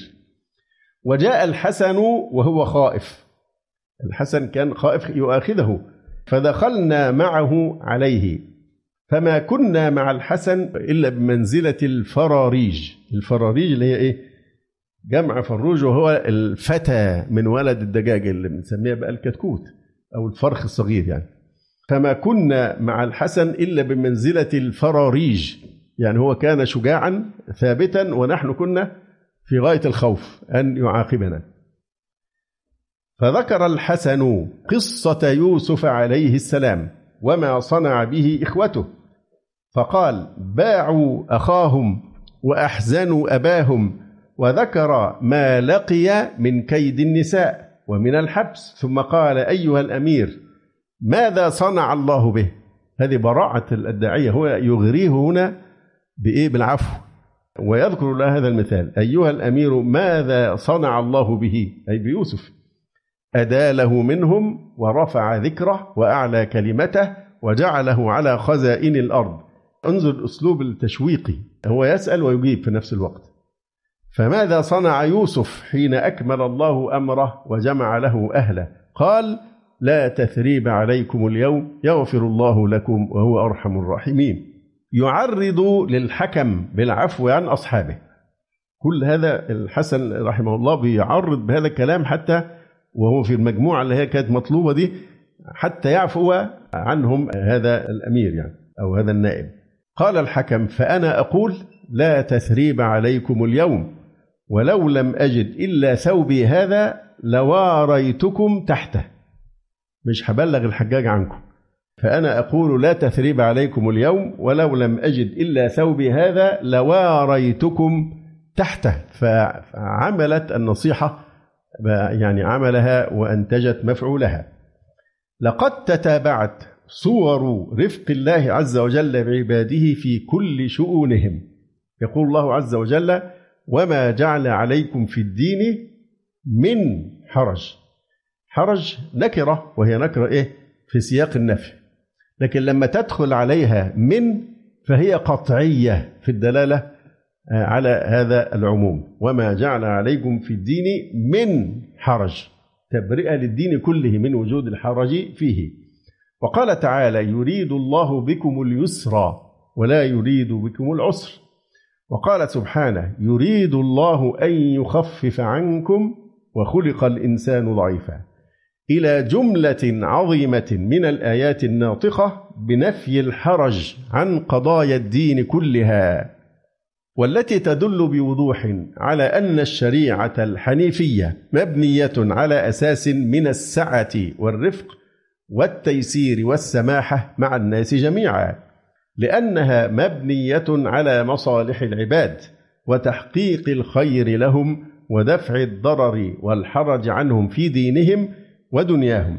وجاء الحسن وهو خائف. الحسن كان خائف يؤاخذه، فدخلنا معه عليه، فما كنا مع الحسن إلا بمنزلة الفراريج. الفراريج اللي هي إيه؟ جمع فروج، وهو الفتى من ولد الدجاج اللي بنسميها بقى الكتكوت أو الفرخ الصغير يعني. فما كنا مع الحسن إلا بمنزلة الفراريج، يعني هو كان شجاعا ثابتا ونحن كنا في غاية الخوف أن يعاقبنا. فذكر الحسن قصة يوسف عليه السلام وما صنع به إخوته، فقال: باعوا أخاهم وأحزنوا أباهم، وذكر ما لقي من كيد النساء ومن الحبس، ثم قال: أيها الأمير ماذا صنع الله به؟ هذه براعة الداعية، هو يغريه هنا بإيه؟ بالعفو، ويذكر له هذا المثال: أيها الأمير ماذا صنع الله به، أي بيوسف، أداله منهم ورفع ذكره وأعلى كلمته وجعله على خزائن الأرض. انظر الأسلوب التشويقي، هو يسأل ويجيب في نفس الوقت. فماذا صنع يوسف حين أكمل الله أمره وجمع له أهله؟ قال: لا تثريب عليكم اليوم، يغفر الله لكم وهو أرحم الراحمين. يعرض للحكم بالعفو عن أصحابه. كل هذا الحسن رحمه الله بيعرض بهذا الكلام حتى وهو في المجموعة اللي هي كانت مطلوبة دي، حتى يعفو عنهم هذا الأمير يعني أو هذا النائب. قال الحكم: فأنا أقول لا تثريب عليكم اليوم، ولو لم أجد إلا ثوبي هذا لواريتكم تحته. مش هبلغ الحجاج عنكم. فأنا أقول لا تثريب عليكم اليوم، ولو لم أجد إلا ثوبي هذا لواريتكم تحته. فعملت النصيحة يعني عملها وأنتجت مفعولها. لقد تتابعت صور رفق الله عز وجل بعباده في كل شؤونهم. يقول الله عز وجل: وما جعل عليكم في الدين من حرج. حرج نكرة، وهي نكرة إيه؟ في سياق النفي، لكن لما تدخل عليها من فهي قطعية في الدلالة على هذا العموم. وما جعل عليكم في الدين من حرج، تبرئة للدين كله من وجود الحرج فيه. وقال تعالى: يريد الله بكم اليسر ولا يريد بكم العسر. وقال سبحانه: يريد الله أن يخفف عنكم وخلق الإنسان ضعيفا، إلى جملة عظيمة من الآيات الناطقة بنفي الحرج عن قضايا الدين كلها، والتي تدل بوضوح على أن الشريعة الحنيفية مبنية على أساس من السعة والرفق والتيسير والسماحة مع الناس جميعا، لأنها مبنية على مصالح العباد وتحقيق الخير لهم ودفع الضرر والحرج عنهم في دينهم ودنياهم.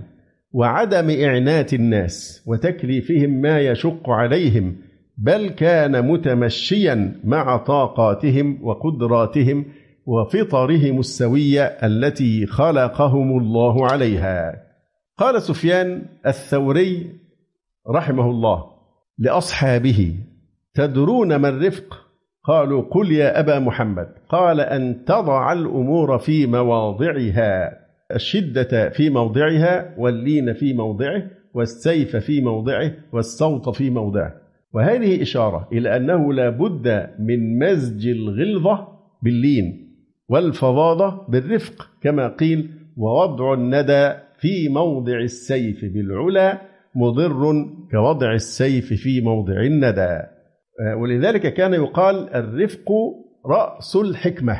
وعدم إعنات الناس وتكليفهم ما يشق عليهم، بل كان متمشيا مع طاقاتهم وقدراتهم وفطرهم السوية التي خلقهم الله عليها. قال سفيان الثوري رحمه الله لأصحابه: تدرون ما الرفق؟ قالوا: قل يا أبا محمد. قال: أن تضع الأمور في مواضعها، الشدة في موضعها، واللين في موضعه، والسيف في موضعه، والصوت في موضعه. وهذه إشارة إلى أنه لا بد من مزج الغلظة باللين والفظاظة بالرفق، كما قيل: ووضع الندى في موضع السيف بالعلا مضر كوضع السيف في موضع الندى. ولذلك كان يقال: الرفق رأس الحكمة.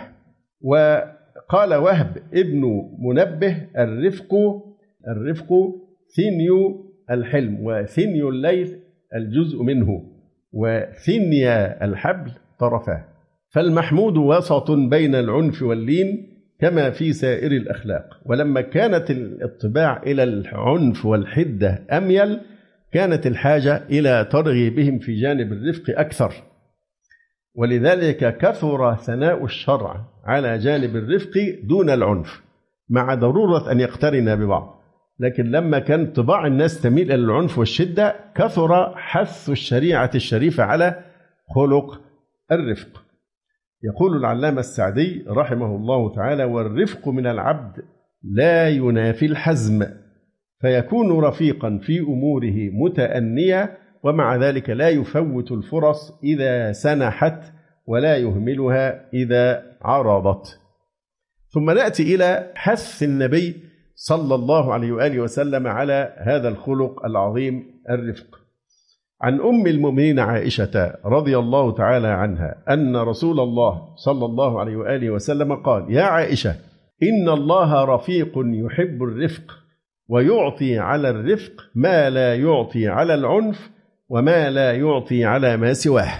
وقال وهب ابن منبه: الرفق ثني الحلم، وثني الليل الجزء منه، وثني الحبل طرفاه. فالمحمود وسط بين العنف واللين كما في سائر الأخلاق. ولما كانت الطباع إلى العنف والحدة أميل، كانت الحاجة إلى ترغيبهم في جانب الرفق أكثر. ولذلك كثر ثناء الشرع على جانب الرفق دون العنف، مع ضرورة أن يقترن ببعض. لكن لما كان طباع الناس تميل إلى العنف والشدة، كثر حث الشريعة الشريفة على خلق الرفق. يقول العلامة السعدي رحمه الله تعالى: والرفق من العبد لا ينافي الحزم، فيكون رفيقا في أموره متأنيا، ومع ذلك لا يفوت الفرص إذا سنحت، ولا يهملها إذا عرضت. ثم نأتي إلى حث النبي صلى الله عليه وآله وسلم على هذا الخلق العظيم الرفق. عن أم المؤمنين عائشة رضي الله تعالى عنها أن رسول الله صلى الله عليه وآله وسلم قال: يا عائشة، إن الله رفيق يحب الرفق، ويعطي على الرفق ما لا يعطي على العنف، وما لا يعطي على ما سواه.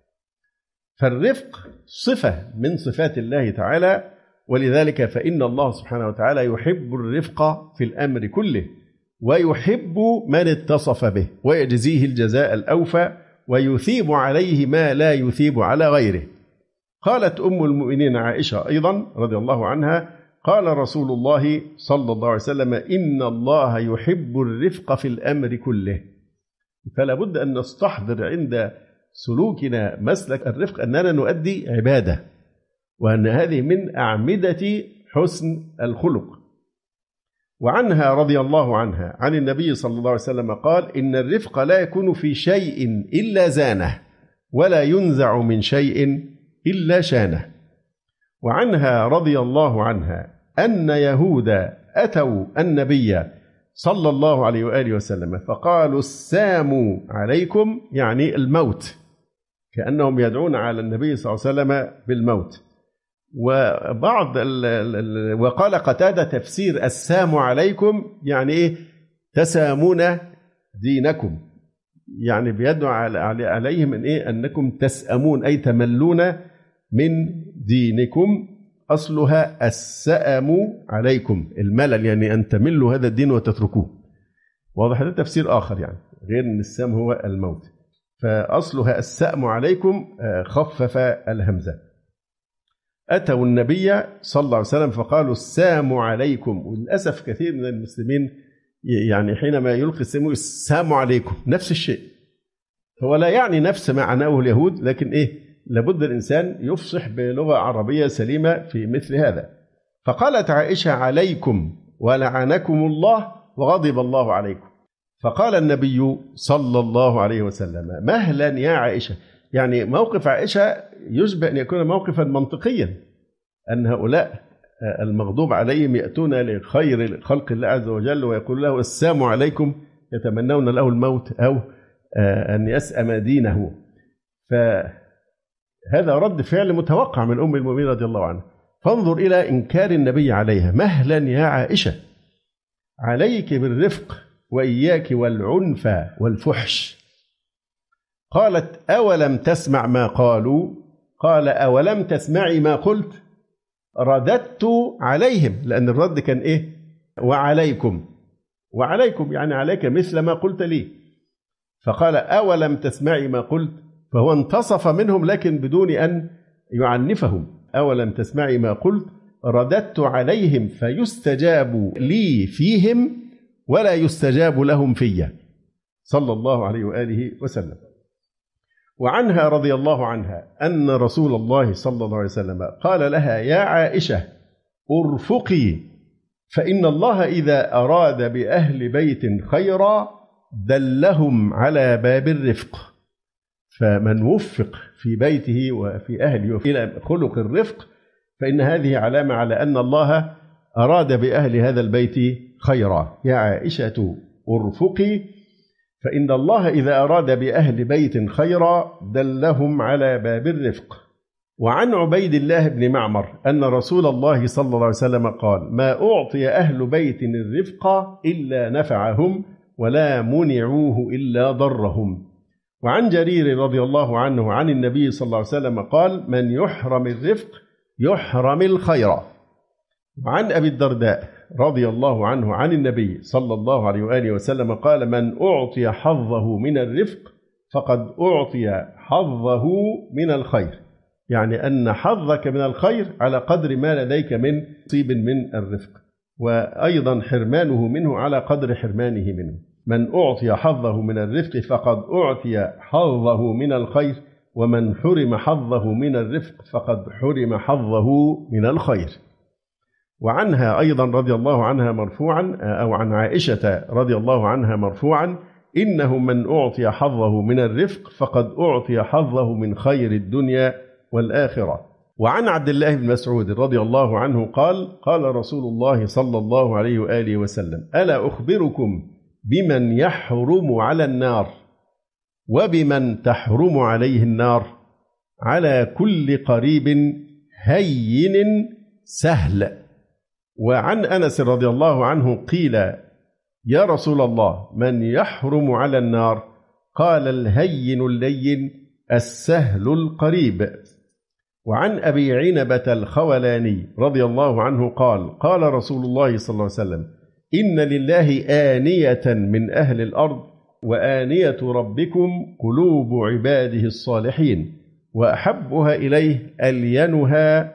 فالرفق صفة من صفات الله تعالى، ولذلك فإن الله سبحانه وتعالى يحب الرفق في الأمر كله، ويحب من اتصف به، ويجزيه الجزاء الأوفى، ويثيب عليه ما لا يثيب على غيره. قالت أم المؤمنين عائشة أيضا رضي الله عنها: قال رسول الله صلى الله عليه وسلم: إن الله يحب الرفق في الأمر كله. فلا بد أن نستحضر عند سلوكنا مسلك الرفق أننا نؤدي عبادة، وأن هذه من أعمدة حسن الخلق. وعنها رضي الله عنها عن النبي صلى الله عليه وسلم قال: إن الرفق لا يكون في شيء إلا زانه، ولا ينزع من شيء إلا شانه. وعنها رضي الله عنها أن يهود أتوا النبي صلى الله عليه وآله وسلم فقالوا: السام عليكم، يعني الموت، كأنهم يدعون على النبي صلى الله عليه وسلم بالموت. وقال قتادة تفسير السام عليكم يعني إيه؟ تسامون دينكم، يعني بيدعو عليهم إن إيه؟ أنكم تسأمون، أي تملون من دينكم. أصلها السأم عليكم، الملل، يعني أن تملوا هذا الدين وتتركوه. واضح؟ هذا تفسير آخر، يعني غير أن السام هو الموت. فأصلها السأم عليكم، خفف الهمزة. أتوا النبي صلى الله عليه وسلم فقالوا: السام عليكم. وللأسف كثير من المسلمين يعني حينما يلقي السام عليكم نفس الشيء، هو لا يعني نفس ما عناه اليهود، لكن إيه؟ لابد الإنسان يفصح بلغة عربية سليمة في مثل هذا. فقالت عائشة: عليكم ولعنكم الله وغضب الله عليكم. فقال النبي صلى الله عليه وسلم: مهلا يا عائشة. يعني موقف عائشة يشبه أن يكون موقفا منطقيا، أن هؤلاء المغضوب عليهم يأتون لخير خلق الله عز وجل ويقول له: السلام عليكم، يتمنون له الموت أو أن يسأم دينه. فهذا رد فعل متوقع من أم المؤمنين رضي الله عنها. فانظر إلى إنكار النبي عليها: مهلا يا عائشة، عليك بالرفق وإياك والعنف والفحش. قالت: أولم تسمع ما قالوا؟ قال: أولم تسمعي ما قلت؟ رددت عليهم، لأن الرد كان إيه؟ وعليكم. وعليكم يعني عليك مثل ما قلت لي. فقال أولم تسمعي ما قلت؟ فهو انتصف منهم لكن بدون أن يعنفهم. أولم تسمعي ما قلت؟ رددت عليهم فيستجاب لي فيهم ولا يستجاب لهم في، صلى الله عليه وآله وسلم. وعنها رضي الله عنها أن رسول الله صلى الله عليه وسلم قال لها: يا عائشة ارفقي، فإن الله إذا أراد بأهل بيت خيرا دلهم على باب الرفق. فمن وفق في بيته وفي أهله إلى خلق الرفق فإن هذه علامة على أن الله أراد بأهل هذا البيت خيرا. يا عائشة ارفقي، فإن الله إذا أراد بأهل بيت خيرا دلهم على باب الرفق. وعن عبيد الله بن معمر أن رسول الله صلى الله عليه وسلم قال: ما أعطي أهل بيت الرفق إلا نفعهم ولا منعوه إلا ضرهم. وعن جرير رضي الله عنه عن النبي صلى الله عليه وسلم قال: من يحرم الرفق يحرم الخير. وعن أبي الدرداء رضي الله عنه عن النبي صلى الله عليه وآله وسلم قال: من أعطي حظه من الرفق فقد أعطي حظه من الخير، يعني أن حظك من الخير على قدر ما لديك من نصيب من الرفق، وأيضا حرمانه منه على قدر حرمانه منه. من أعطي حظه من الرفق فقد أعطي حظه من الخير، ومن حرم حظه من الرفق فقد حرم حظه من الخير. وعنها أيضا رضي الله عنها مرفوعا، أو عن عائشة رضي الله عنها مرفوعا: إنه من أعطي حظه من الرفق فقد أعطي حظه من خير الدنيا والآخرة. وعن عبد الله بن مسعود رضي الله عنه قال: قال رسول الله صلى الله عليه وآله وسلم: ألا أخبركم بمن يحرم على النار وبمن تحرم عليه النار؟ على كل قريب هين سهل. وعن أنس رضي الله عنه قيل: يا رسول الله من يحرم على النار؟ قال: الهين اللين السهل القريب. وعن أبي عنبة الخولاني رضي الله عنه قال: قال رسول الله صلى الله عليه وسلم: إن لله آنية من أهل الأرض وآنية ربكم قلوب عباده الصالحين، وأحبها إليه ألينها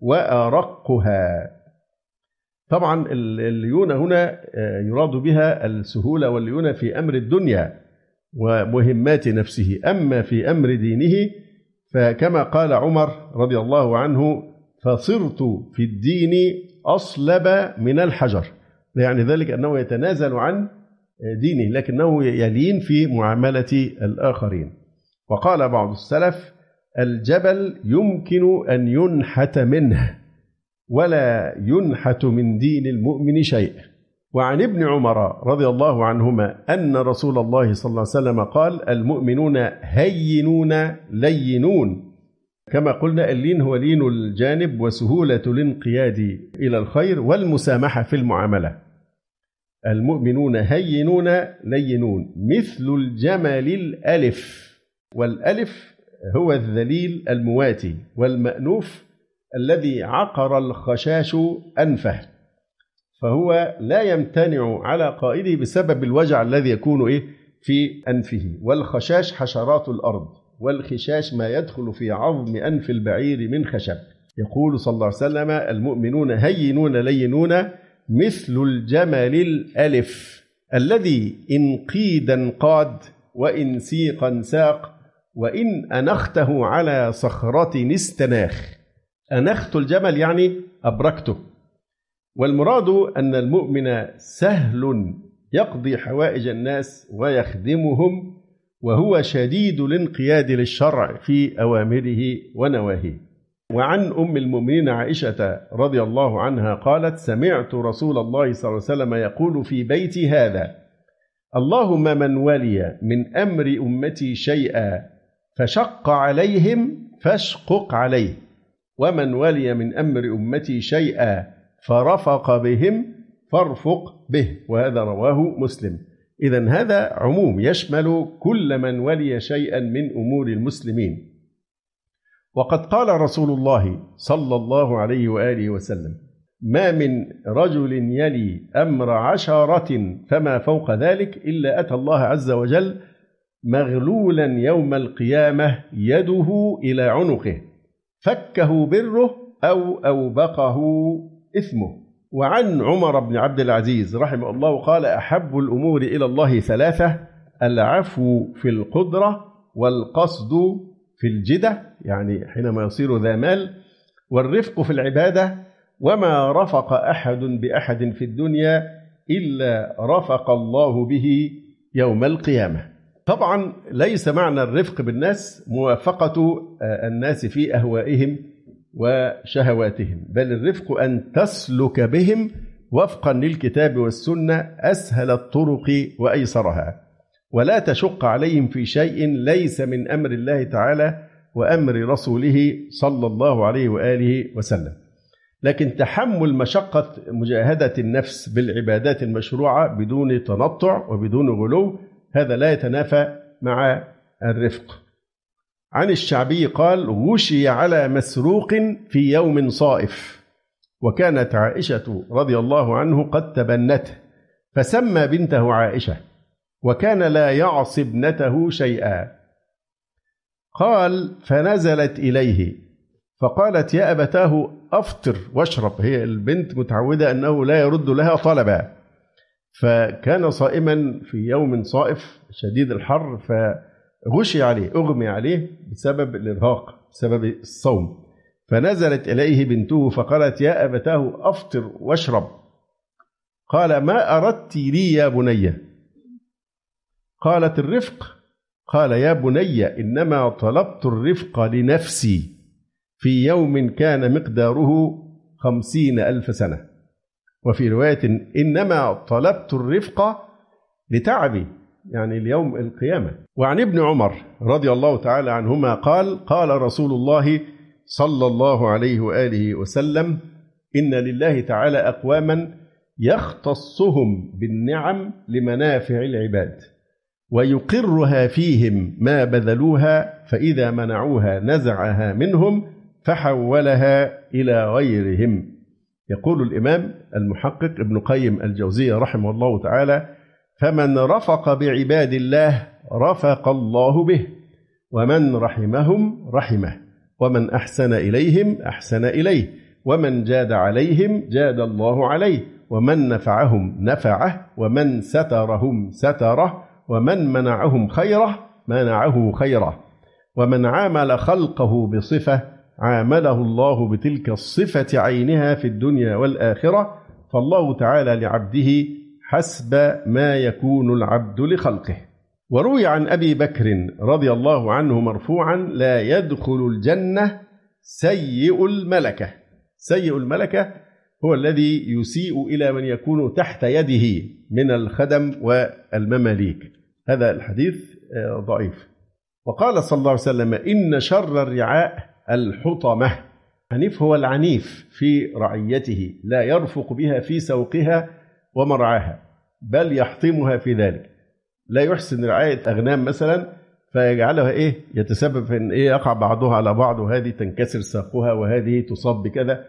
وأرقها. طبعا الليونة هنا يراد بها السهولة والليونة في أمر الدنيا ومهمات نفسه. أما في أمر دينه فكما قال عمر رضي الله عنه: فصرت في الدين أصلب من الحجر، يعني ذلك أنه يتنازل عن دينه لكنه يلين في معاملة الآخرين. وقال بعض السلف: الجبل يمكن أن ينحت منه ولا ينحت من دين المؤمن شيء. وعن ابن عمر رضي الله عنهما أن رسول الله صلى الله عليه وسلم قال: المؤمنون هينون لينون. كما قلنا اللين هو لين الجانب وسهولة الانقياد إلى الخير والمسامحة في المعاملة. المؤمنون هينون لينون مثل الجمل الألف، والألف هو الذليل المواتي، والمأنوف الذي عقر الخشاش أنفه، فهو لا يمتنع على قائده بسبب الوجع الذي يكون في أنفه. والخشاش حشرات الأرض، والخشاش ما يدخل في عظم أنف البعير من خشب. يقول صلى الله عليه وسلم: المؤمنون هينون لينون مثل الجمل الألف الذي إن قيدا قاد وإن سيقا ساق وإن أنخته على صخرة استناخ. أنخت الجمل يعني أبركته. والمراد أن المؤمن سهل يقضي حوائج الناس ويخدمهم، وهو شديد الانقياد للشرع في أوامره ونواهيه. وعن أم المؤمنين عائشة رضي الله عنها قالت: سمعت رسول الله صلى الله عليه وسلم يقول في بيتي هذا: اللهم من ولي من أمر أمتي شيئا فشق عليهم فاشقق عليه، ومن ولي من أمر أمتي شيئا فرفق بهم فارفق به. وهذا رواه مسلم. إذن هذا عموم يشمل كل من ولي شيئا من أمور المسلمين. وقد قال رسول الله صلى الله عليه وآله وسلم: ما من رجل يلي أمر 10 فما فوق ذلك إلا أتى الله عز وجل مغلولا يوم القيامة يده إلى عنقه، فكه بره أو أوبقه إثمه. وعن عمر بن عبد العزيز رحمه الله قال: أحب الأمور إلى الله 3: العفو في القدرة، والقصد في الجدة يعني حينما يصير ذا مال، والرفق في العبادة، وما رفق أحد بأحد في الدنيا إلا رفق الله به يوم القيامة. طبعا ليس معنى الرفق بالناس موافقة الناس في أهوائهم وشهواتهم، بل الرفق أن تسلك بهم وفقا للكتاب والسنة أسهل الطرق وأيسرها، ولا تشق عليهم في شيء ليس من أمر الله تعالى وأمر رسوله صلى الله عليه وآله وسلم. لكن تحمل مشقة مجاهدة النفس بالعبادات المشروعة بدون تنطع وبدون غلو هذا لا يتنافى مع الرفق. عن الشعبي قال: غشي على مسروق في يوم صائف، وكانت عائشة رضي الله عنه قد تبنته فسمى بنته عائشة، وكان لا يعصي ابنته شيئا. قال: فنزلت إليه فقالت: يا أبتاه أفطر واشرب. هي البنت متعودة أنه لا يرد لها طلبا، فكان صائما في يوم صائف شديد الحر، فغشي عليه، أغمي عليه بسبب الإرهاق بسبب الصوم، فنزلت إليه بنته فقالت: يا أبتاه أفطر واشرب. قال: ما أردت لي يا بني؟ قالت: الرفق. قال: يا بني إنما طلبت الرفق لنفسي في يوم كان مقداره 50,000 سنة، وفي رواية إنما طلبت الرفق لتعبي، يعني اليوم القيامة. وعن ابن عمر رضي الله تعالى عنهما قال: قال رسول الله صلى الله عليه وآله وسلم: إن لله تعالى أقواما يختصهم بالنعم لمنافع العباد، ويقرها فيهم ما بذلوها، فإذا منعوها نزعها منهم فحولها إلى غيرهم. يقول الإمام المحقق ابن قيم الجوزية رحمه الله تعالى: فمن رفق بعباد الله رفق الله به، ومن رحمهم رحمه، ومن أحسن إليهم أحسن إليه، ومن جاد عليهم جاد الله عليه، ومن نفعهم نفعه، ومن سترهم ستره، ومن منعهم خيره منعه خيره، ومن عامل خلقه بصفة عامله الله بتلك الصفة عينها في الدنيا والآخرة، فالله تعالى لعبده حسب ما يكون العبد لخلقه. وروي عن أبي بكر رضي الله عنه مرفوعا: لا يدخل الجنة سيء الملكة. سيء الملكة هو الذي يسيء إلى من يكون تحت يده من الخدم والمماليك. هذا الحديث ضعيف. وقال صلى الله عليه وسلم: إن شر الرعاء الحطمة. عنيف هو العنيف في رعيته، لا يرفق بها في سوقها ومرعاها، بل يحطمها في ذلك. لا يحسن رعاية أغنام مثلا فيجعلها يتسبب في أن يقع بعضها على بعض، وهذه تنكسر ساقها وهذه تصاب بكذا،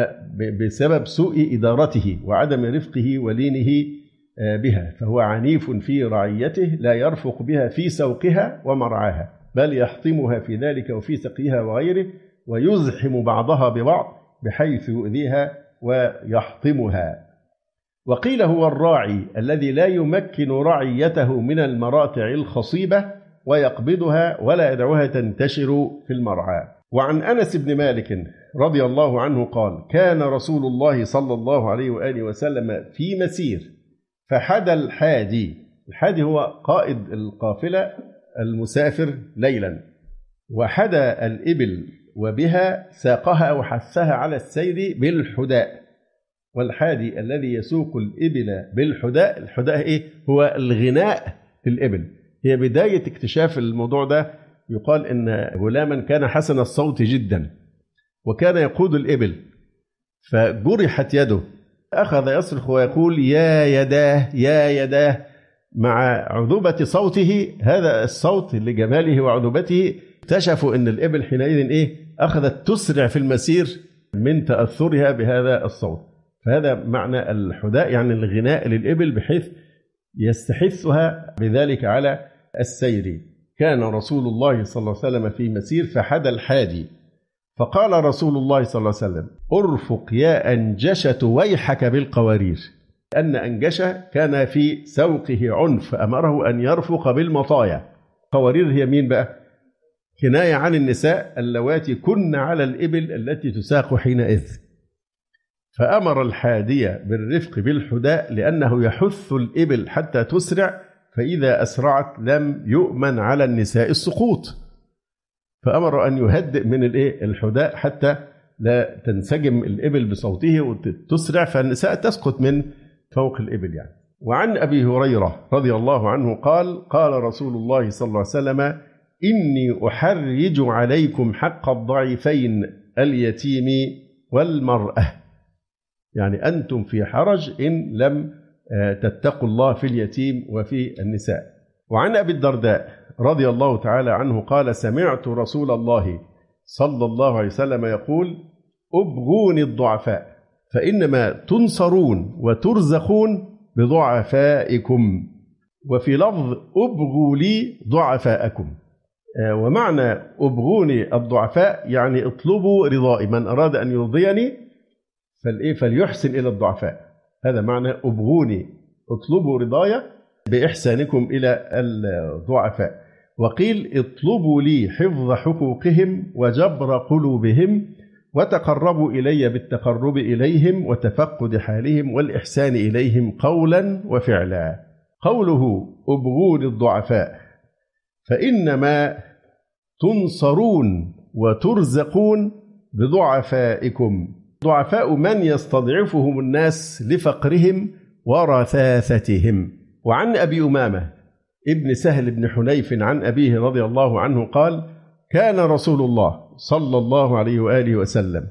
بسبب سوء إدارته وعدم رفقه ولينه بها. فهو عنيف في رعيته، لا يرفق بها في سوقها ومرعاها، بل يحطمها في ذلك وفي سقيها وغيره، ويزحم بعضها ببعض بحيث يؤذيها ويحطمها. وقيل هو الراعي الذي لا يمكن رعيته من المراتع الخصيبة ويقبضها ولا يدعوها تنتشر في المرعى. وعن أنس بن مالك رضي الله عنه قال: كان رسول الله صلى الله عليه وآله وسلم في مسير فحدى الحادي. الحادي هو قائد القافلة المسافر ليلا، وحدى الإبل وبها ساقها وحثها على السير بالحداء. والحادي الذي يسوق الإبل بالحداء، الحداء هو الغناء في الإبل. هي بداية اكتشاف الموضوع ده. يقال إن غلاما كان حسن الصوت جدا وكان يقود الإبل، فجرحت يده، أخذ يصرخ ويقول: يا يداه يا يداه، مع عذوبة صوته. هذا الصوت لجماله وعذوبته اكتشفوا أن الإبل حينئذ أخذت تسرع في المسير من تأثرها بهذا الصوت. فهذا معنى الحداء، يعني الغناء للإبل بحيث يستحثها بذلك على السير. كان رسول الله صلى الله عليه وسلم في مسير فحدى الحادي، فقال رسول الله صلى الله عليه وسلم: أرفق يا أنجشة ويحك بالقوارير. أن أنجشة كان في سوقه عنف، أمره أن يرفق بالمطايا. قوارير هي مين بقى؟ كناية عن النساء اللواتي كن على الإبل التي تساق حينئذ. فأمر الحادية بالرفق بالحداء لأنه يحث الإبل حتى تسرع، فإذا أسرعت لم يؤمن على النساء السقوط، فأمر أن يهدئ من الحداء حتى لا تنسجم الإبل بصوته وتسرع فالنساء تسقط من فوق الإبل يعني. وعن أبي هريرة رضي الله عنه قال: قال رسول الله صلى الله عليه وسلم: إني أحرج عليكم حق الضعيفين اليتيم والمرأة. يعني أنتم في حرج إن لم تتقوا الله في اليتيم وفي النساء. وعن أبي الدرداء رضي الله تعالى عنه قال: سمعت رسول الله صلى الله عليه وسلم يقول: أبغوني الضعفاء فإنما تنصرون وترزقون بضعفائكم، وفي لفظ أبغوا لي ضعفاءكم. ومعنى أبغوني الضعفاء يعني اطلبوا رضائي، من أراد أن يرضيني فليحسن إلى الضعفاء. هذا معنى أبغوني، اطلبوا رضايا بإحسانكم إلى الضعفاء. وقيل اطلبوا لي حفظ حقوقهم وجبر قلوبهم وتقربوا إلي بالتقرب إليهم وتفقد حالهم والإحسان إليهم قولا وفعلا. قوله أبغوني الضعفاء فإنما تنصرون وترزقون بضعفائكم. ضعفاء من يستضعفهم الناس لفقرهم ورثاثتهم. وعن أبي أمامة ابن سهل بن حنيف عن أبيه رضي الله عنه قال: كان رسول الله صلى الله عليه وآله وسلم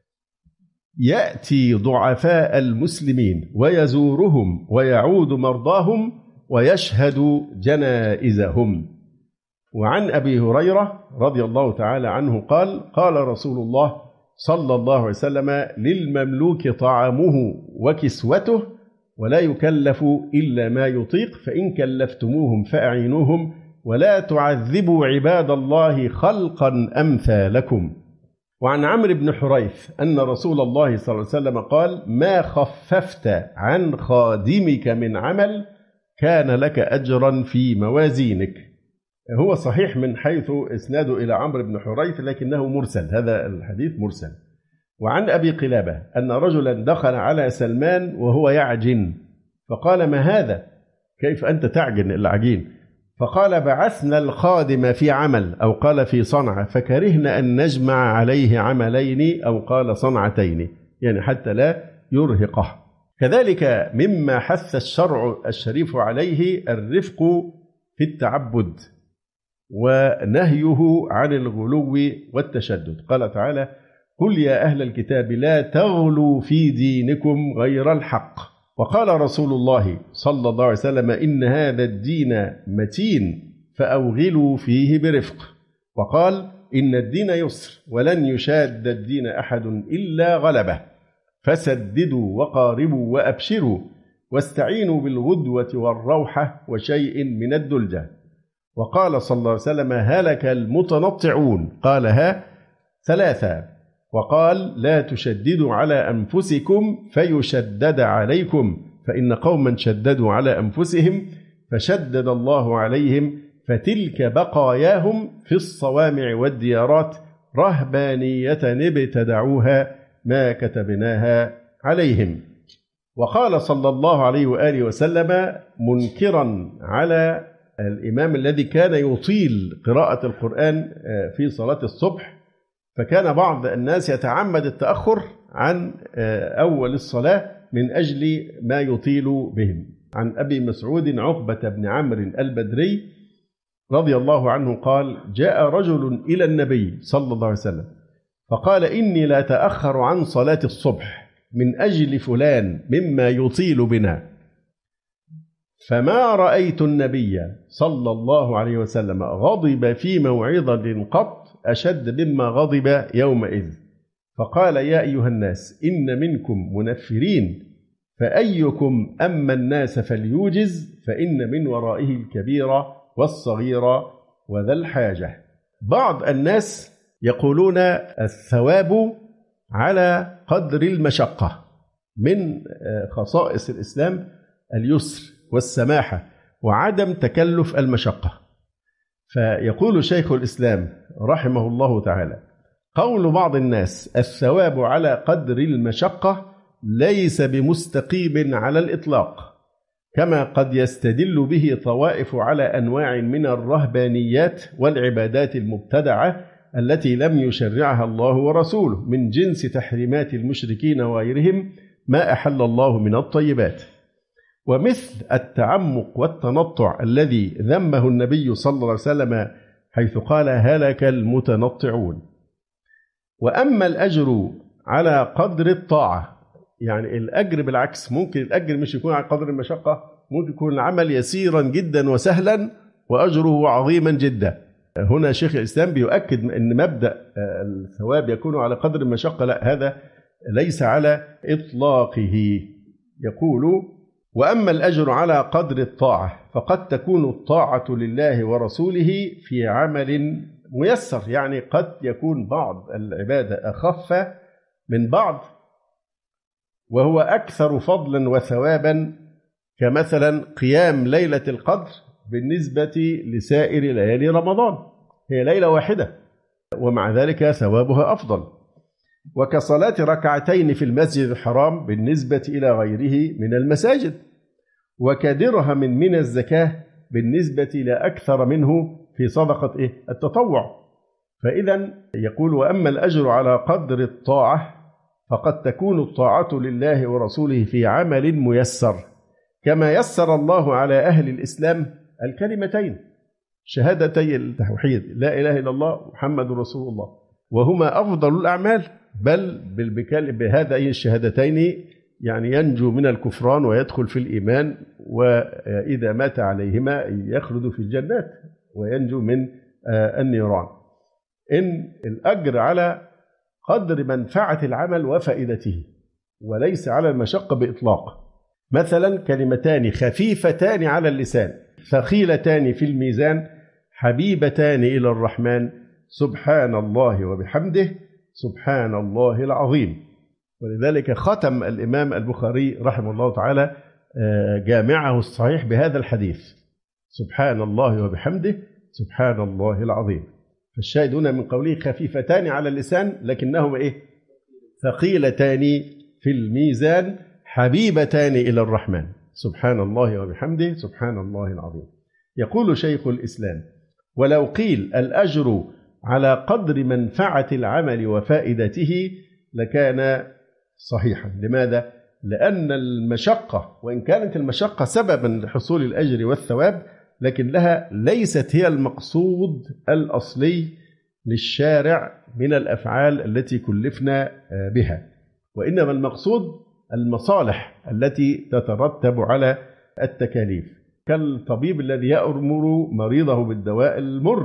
يأتي ضعفاء المسلمين ويزورهم ويعود مرضاهم ويشهد جنائزهم. وعن أبي هريرة رضي الله تعالى عنه قال: قال رسول الله صلى الله عليه وسلم: للمملوك طعامه وكسوته ولا يكلف إلا ما يطيق، فإن كلفتموهم فأعينوهم ولا تعذبوا عباد الله خلقا أمثالكم. وعن عمرو بن حريث أن رسول الله صلى الله عليه وسلم قال: ما خففت عن خادمك من عمل كان لك أجرا في موازينك. هو صحيح من حيث إسناده إلى عمرو بن حريث لكنه مرسل، هذا الحديث مرسل. وعن أبي قلابة أن رجلا دخل على سلمان وهو يعجن، فقال: ما هذا؟ كيف أنت تعجن العجين؟ فقال: بعثنا الخادم في عمل، أو قال في صنعة، فكرهنا أن نجمع عليه عملين، أو قال صنعتين، يعني حتى لا يرهقه. كذلك مما حث الشرع الشريف عليه الرفق في التعبد ونهيه عن الغلو والتشدد. قال تعالى: قل يا أهل الكتاب لا تغلوا في دينكم غير الحق. وقال رسول الله صلى الله عليه وسلم: إن هذا الدين متين فأوغلوا فيه برفق. وقال: إن الدين يسر ولن يشاد الدين أحد إلا غلبه، فسددوا وقاربوا وأبشروا واستعينوا بالغدوة والروحة وشيء من الدلجة. وقال صلى الله عليه وسلم: هلك المتنطعون، قالها ثلاثة. وقال: لا تشددوا على أنفسكم فيشدد عليكم، فإن قوما شددوا على أنفسهم فشدد الله عليهم، فتلك بقاياهم في الصوامع والديارات رهبانية ابتدعوها ما كتبناها عليهم. وقال صلى الله عليه وآله وسلم منكرا على الإمام الذي كان يطيل قراءة القرآن في صلاة الصبح، فكان بعض الناس يتعمد التأخر عن أول الصلاة من أجل ما يطيل بهم. عن أبي مسعود عقبة بن عمرو البدري رضي الله عنه قال: جاء رجل إلى النبي صلى الله عليه وسلم فقال: إني لا أتأخر عن صلاة الصبح من أجل فلان مما يطيل بنا، فما رأيت النبي صلى الله عليه وسلم غضب في موعظة قط أشد مما غضب يومئذ. فقال يا أيها الناس إن منكم منفرين، فأيكم أما الناس فليوجز، فإن من ورائه الكبير والصغير وذا الحاجة. بعض الناس يقولون الثواب على قدر المشقة. من خصائص الإسلام اليسر والسماحة وعدم تكلف المشقة. فيقول شيخ الإسلام رحمه الله تعالى: قول بعض الناس الثواب على قدر المشقة ليس بمستقيم على الإطلاق، كما قد يستدل به طوائف على أنواع من الرهبانيات والعبادات المبتدعة التي لم يشرعها الله ورسوله، من جنس تحريمات المشركين وغيرهم ما أحل الله من الطيبات. ومثل التعمق والتنطع الذي ذمه النبي صلى الله عليه وسلم حيث قال: هلك المتنطعون. وأما الأجر على قدر الطاعة، يعني الأجر بالعكس، ممكن الأجر مش يكون على قدر المشقة، ممكن يكون العمل يسيرا جدا وسهلا وأجره عظيما جدا. هنا شيخ الإسلام بيؤكد أن مبدأ الثواب يكون على قدر المشقة لا، هذا ليس على إطلاقه. يقول: وأما الأجر على قدر الطاعة فقد تكون الطاعة لله ورسوله في عمل ميسر، يعني قد يكون بعض العبادة أخف من بعض وهو أكثر فضلا وثوابا، كمثلا قيام ليلة القدر بالنسبة لسائر ليالي رمضان، هي ليلة واحدة ومع ذلك ثوابها أفضل. وكصلاة ركعتين في المسجد الحرام بالنسبة إلى غيره من المساجد، وكدرهم من الزكاة بالنسبة إلى أكثر منه في صدقة التطوع. فإذا يقول: وأما الأجر على قدر الطاعة فقد تكون الطاعة لله ورسوله في عمل ميسر، كما يسر الله على أهل الإسلام الكلمتين شهادتي التوحيد لا إله إلا الله محمد رسول الله، وهما أفضل الأعمال، بل بهذين الشهادتين يعني ينجو من الكفران ويدخل في الإيمان، وإذا مات عليهما يخلد في الجنات وينجو من النيران. إن الأجر على قدر منفعة العمل وفائدته وليس على المشقة بإطلاق. مثلا كلمتان خفيفتان على اللسان ثقيلتان في الميزان حبيبتان إلى الرحمن سبحان الله وبحمده سبحان الله العظيم. ولذلك ختم الإمام البخاري رحمه الله تعالى جامعه الصحيح بهذا الحديث: سبحان الله وبحمده سبحان الله العظيم. فالشاهد هنا من قوله خفيفتان على اللسان لكنهما ثقيلتان في الميزان حبيبتان إلى الرحمن سبحان الله وبحمده سبحان الله العظيم. يقول شيخ الإسلام: ولو قيل الأجر على قدر منفعة العمل وفائدته لكان صحيحا. لماذا؟ لأن المشقة وإن كانت المشقة سببا لحصول الأجر والثواب لكن لها ليست هي المقصود الأصلي للشارع من الأفعال التي كلفنا بها، وإنما المقصود المصالح التي تترتب على التكاليف، كالطبيب الذي يأمر مريضه بالدواء المر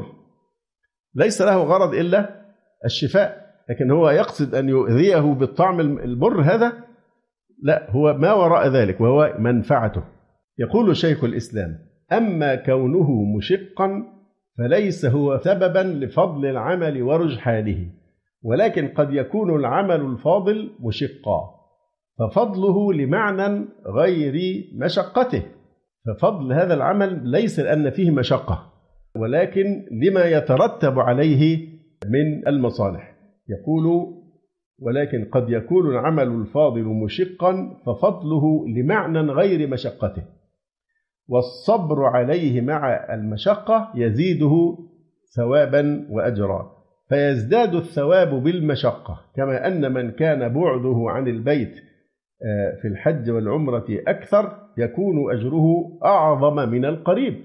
ليس له غرض إلا الشفاء، لكن هو يقصد أن يؤذيه بالطعم المر، هذا لا، هو ما وراء ذلك وهو منفعته. يقول شيخ الإسلام: أما كونه مشقا فليس هو سببا لفضل العمل ورجحانه، ولكن قد يكون العمل الفاضل مشقا ففضله لمعنى غير مشقته، ففضل هذا العمل ليس لأن فيه مشقة ولكن لما يترتب عليه من المصالح. يقول: ولكن قد يكون العمل الفاضل مشقا ففضله لمعنى غير مشقته، والصبر عليه مع المشقة يزيده ثوابا وأجرا، فيزداد الثواب بالمشقة، كما أن من كان بعده عن البيت في الحج والعمرة أكثر يكون أجره أعظم من القريب.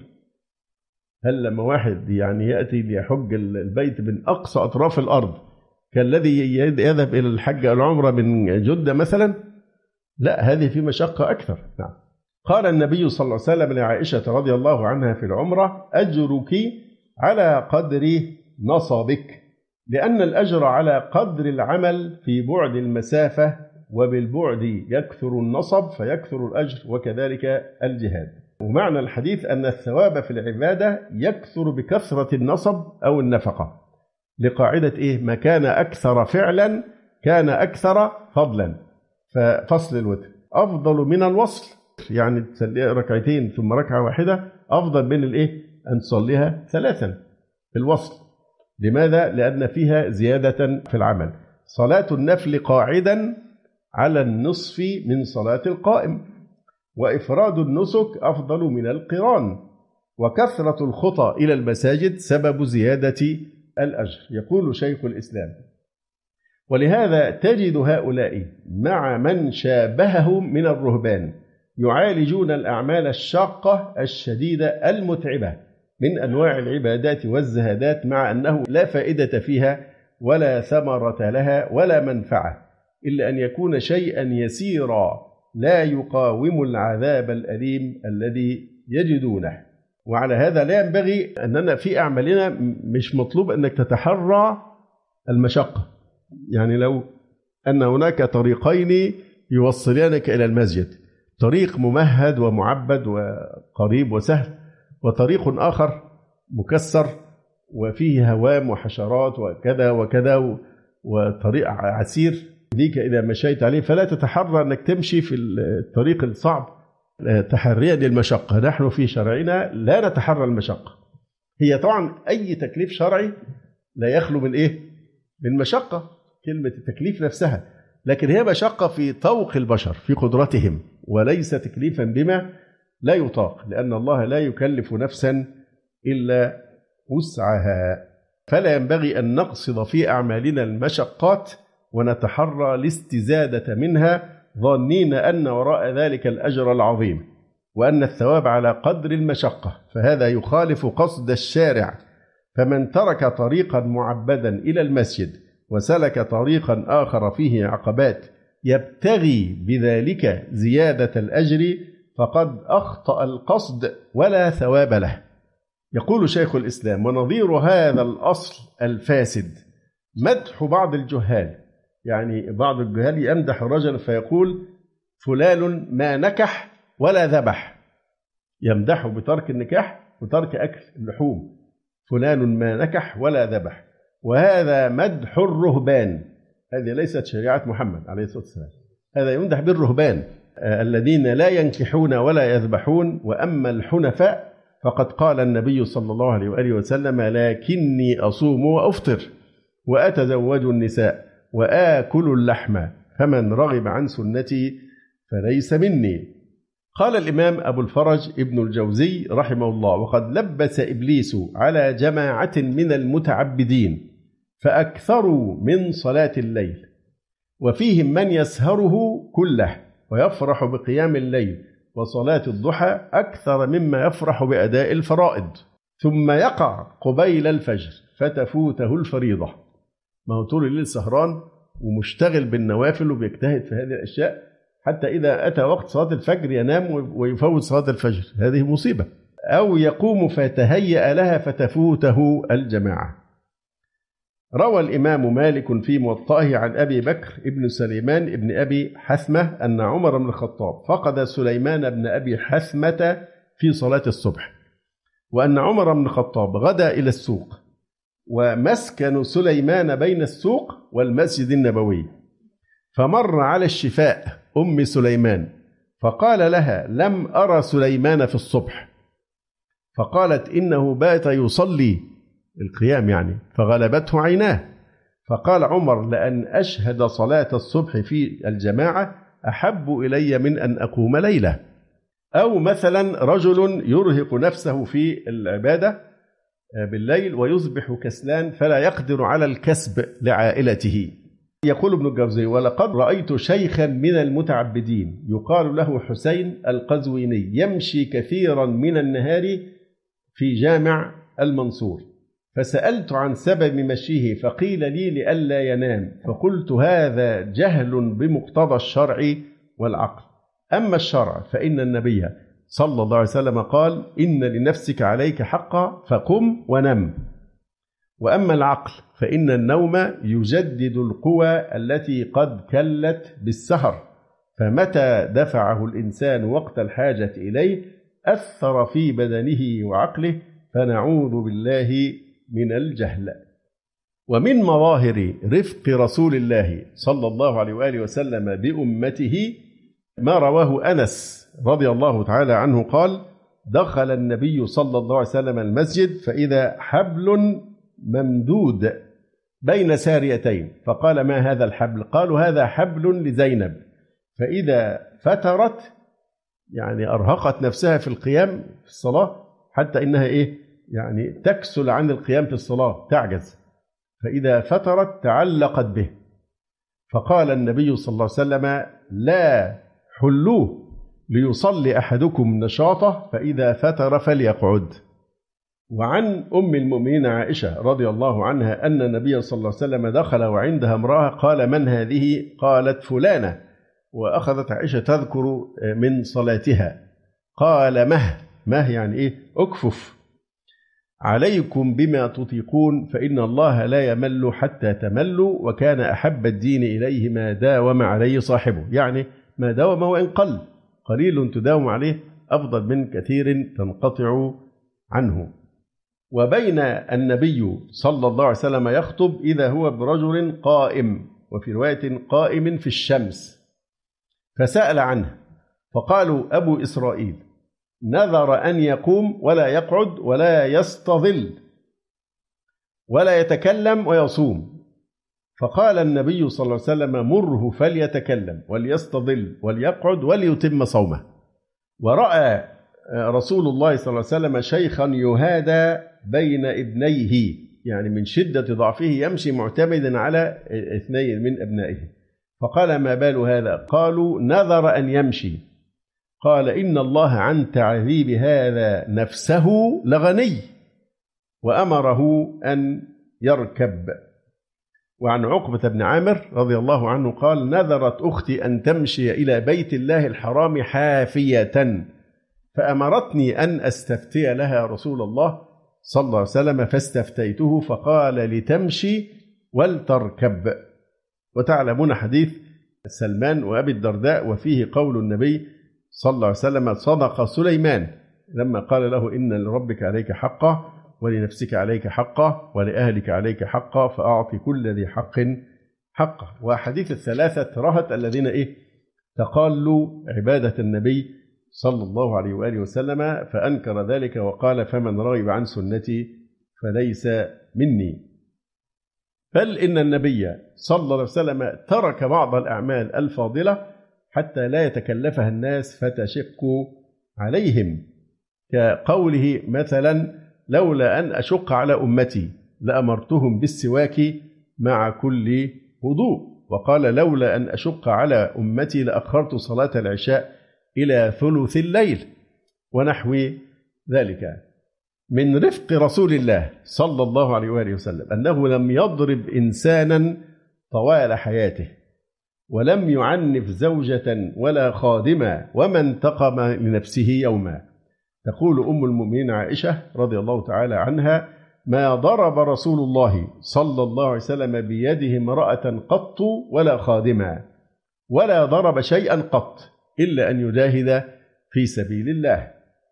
هل لما واحد يعني يأتي ليحج البيت من أقصى أطراف الأرض كالذي يذهب إلى الحج والعمرة من جدة مثلا؟ لا، هذه في مشقة أكثر. نعم. قال النبي صلى الله عليه وسلم لعائشة رضي الله عنها في العمرة: أجرك على قدر نصبك، لأن الأجر على قدر العمل في بعد المسافة، وبالبعد يكثر النصب فيكثر الأجر، وكذلك الجهاد. ومعنى الحديث أن الثواب في العبادة يكثر بكثرة النصب أو النفقة، لقاعدة ما كان أكثر فعلا كان أكثر فضلا. ففصل الوتر أفضل من الوصل، يعني تصلي ركعتين ثم ركعة واحدة أفضل من أن تصليها ثلاثا الوصل. لماذا؟ لأن فيها زيادة في العمل. صلاة النفل قاعدا على النصف من صلاة القائم، وإفراد النسك أفضل من القران، وكثرة الخطى إلى المساجد سبب زيادة الأجر. يقول شيخ الإسلام: ولهذا تجد هؤلاء مع من شابههم من الرهبان يعالجون الأعمال الشاقة الشديدة المتعبة من أنواع العبادات والزهادات، مع أنه لا فائدة فيها ولا ثمرة لها ولا منفعة، إلا أن يكون شيئا يسيرا لا يقاوم العذاب الأليم الذي يجدونه. وعلى هذا لا ينبغي أننا في أعمالنا مش مطلوب أنك تتحرى المشقة. يعني لو أن هناك طريقين يوصلانك إلى المسجد، طريق ممهد ومعبد وقريب وسهل، وطريق آخر مكسر وفيه هوام وحشرات وكذا وكذا، وطريق عسير ليك إذا مشيت عليه، فلا تتحرى أنك تمشي في الطريق الصعب تحريا للمشقة. نحن في شرعنا لا نتحرى المشقة. هي طبعا أي تكليف شرعي لا يخلو من من مشقة، كلمة التكليف نفسها، لكن هي مشقة في طوق البشر في قدرتهم، وليس تكليفا بما لا يطاق، لأن الله لا يكلف نفسا إلا وسعها. فلا ينبغي أن نقصد في أعمالنا المشقات ونتحرى الاستزادة منها ظنين أن وراء ذلك الأجر العظيم وأن الثواب على قدر المشقة، فهذا يخالف قصد الشارع. فمن ترك طريقا معبدا إلى المسجد وسلك طريقا آخر فيه عقبات يبتغي بذلك زيادة الأجر فقد أخطأ القصد ولا ثواب له. يقول شيخ الإسلام: ونظير هذا الأصل الفاسد مدح بعض الجهال. يعني بعض الجهال يمدح الرجل فيقول: فلان ما نكح ولا ذبح، يمدحه بترك النكاح وترك أكل اللحوم، فلان ما نكح ولا ذبح. وهذا مدح الرهبان، هذه ليست شريعة محمد عليه الصلاة والسلام، هذا يمدح بالرهبان الذين لا ينكحون ولا يذبحون. وأما الحنفاء فقد قال النبي صلى الله عليه وآله وسلم: لكني أصوم وأفطر وأتزوج النساء وآكل اللحم فمن رغب عن سنتي فليس مني. قال الإمام أبو الفرج ابن الجوزي رحمه الله: وقد لبس إبليس على جماعة من المتعبدين فأكثروا من صلاة الليل، وفيهم من يسهره كله ويفرح بقيام الليل وصلاة الضحى أكثر مما يفرح بأداء الفرائض، ثم يقع قبيل الفجر فتفوته الفريضة. ما هو طول الليل سهران ومشتغل بالنوافل وبيجتهد في هذه الأشياء، حتى إذا أتى وقت صلاة الفجر ينام ويفوت صلاة الفجر، هذه مصيبة. أو يقوم فتهيأ لها فتفوته الجماعة. روى الإمام مالك في موطئه عن أبي بكر ابن سليمان ابن أبي حثمة أن عمر بن الخطاب فقد سليمان بن أبي حثمة في صلاة الصبح، وأن عمر بن الخطاب غدا إلى السوق، ومسكن سليمان بين السوق والمسجد النبوي، فمر على الشفاء أم سليمان فقال لها: لم أرى سليمان في الصبح، فقالت: إنه بات يصلي القيام يعني فغلبته عيناه. فقال عمر: لأن أشهد صلاة الصبح في الجماعة أحب إلي من أن أقوم ليلة. أو مثلا رجل يرهق نفسه في العبادة بالليل ويصبح كسلان فلا يقدر على الكسب لعائلته. يقول ابن الجوزي: ولقد رأيت شيخا من المتعبدين يقال له حسين القزويني يمشي كثيرا من النهار في جامع المنصور، فسألت عن سبب مشيه فقيل لي لئلا ينام، فقلت: هذا جهل بمقتضى الشرع والعقل. أما الشرع فإن النبي صلى الله عليه وسلم قال: إن لنفسك عليك حقا فقم ونم. وأما العقل فإن النوم يجدد القوى التي قد كلت بالسهر، فمتى دفعه الإنسان وقت الحاجة إليه أثر في بدنه وعقله، فنعوذ بالله من الجهل. ومن مظاهر رفق رسول الله صلى الله عليه وآله وسلم بأمته ما رواه أنس رضي الله تعالى عنه قال: دخل النبي صلى الله عليه وسلم المسجد فإذا حبل ممدود بين ساريتين، فقال: ما هذا الحبل؟ قالوا: هذا حبل لزينب، فإذا فترت يعني أرهقت نفسها في القيام في الصلاة حتى إنها يعني تكسل عن القيام في الصلاة، تعجز، فإذا فترت تعلقت به، فقال النبي صلى الله عليه وسلم: لا حلوه ليصلي أحدكم نشاطه فإذا فتر فليقعد. وعن أم المؤمنين عائشة رضي الله عنها أن النبي صلى الله عليه وسلم دخل وعندها امرأة، قال: من هذه؟ قالت: فلانة، وأخذت عائشة تذكر من صلاتها، قال: مه يعني أكفف، عليكم بما تطيقون فإن الله لا يمل حتى تملوا، وكان أحب الدين إليه ما داوم عليه صاحبه، يعني ما داوم وإن قل، قليل تداوم عليه أفضل من كثير تنقطع عنه. وبين النبي صلى الله عليه وسلم يخطب إذا هو برجل قائم، وفي رواية قائم في الشمس، فسأل عنه، فقالوا: أبو إسرائيل نذر أن يقوم ولا يقعد ولا يستظل ولا يتكلم ويصوم، فقال النبي صلى الله عليه وسلم: مره فليتكلم وليستظل وليقعد وليتم صومه. ورأى رسول الله صلى الله عليه وسلم شيخا يهادى بين ابنيه، يعني من شدة ضعفه يمشي معتمدا على اثنين من أبنائه، فقال: ما بال هذا؟ قالوا: نذر أن يمشي. قال: إن الله عن تعذيب هذا نفسه لغني، وأمره أن يركب. وعن عقبة بن عامر رضي الله عنه قال: نذرت أختي أن تمشي إلى بيت الله الحرام حافية، فأمرتني أن أستفتي لها رسول الله صلى الله عليه وسلم، فاستفتيته فقال: لتمشي ولتركب. وتعلمون حديث سلمان وأبي الدرداء، وفيه قول النبي صلى الله عليه وسلم: صدق سليمان لما قال له: إن لربك عليك حقا ولنفسك عليك حقا ولأهلك عليك حقا فأعطي كل ذي حق حقه. وحديث الثلاثة رهط الذين تقالوا عبادة النبي صلى الله عليه وآله وسلم، فأنكر ذلك وقال: فمن رغب عن سنتي فليس مني. بل إن النبي صلى الله عليه وسلم ترك بعض الأعمال الفاضلة حتى لا يتكلفها الناس فتشق عليهم، كقوله مثلا: لولا أن أشق على أمتي لأمرتهم بالسواك مع كل وضوء، وقال: لولا أن أشق على أمتي لأخرت صلاة العشاء إلى ثلث الليل، ونحو ذلك. من رفق رسول الله صلى الله عليه وآله وسلم أنه لم يضرب إنسانا طوال حياته، ولم يعنف زوجة ولا خادمة، وما انتقم لنفسه يوما. تقول أم المؤمنين عائشة رضي الله تعالى عنها: ما ضرب رسول الله صلى الله عليه وسلم بيده امرأة قط ولا خادمة، ولا ضرب شيئا قط إلا أن يجاهد في سبيل الله.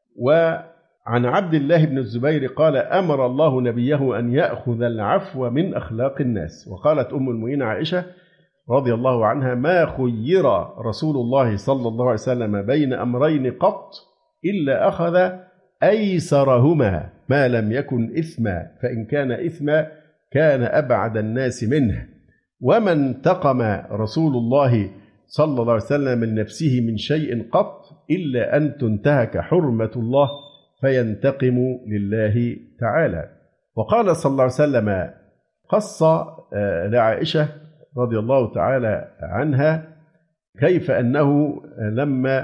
وعن عبد الله بن الزبير قال: أمر الله نبيه أن يأخذ العفو من أخلاق الناس. وقالت أم المؤمنين عائشة رضي الله عنها: ما خير رسول الله صلى الله عليه وسلم بين أمرين قط إلا أخذ أيسرهما ما لم يكن إثما، فإن كان إثما كان أبعد الناس منه. وما انتقم رسول الله صلى الله عليه وسلم من نفسه من شيء قط إلا أن تنتهك حرمة الله فينتقم لله تعالى. وقال صلى الله عليه وسلم قص لعائشة رضي الله تعالى عنها كيف أنه لما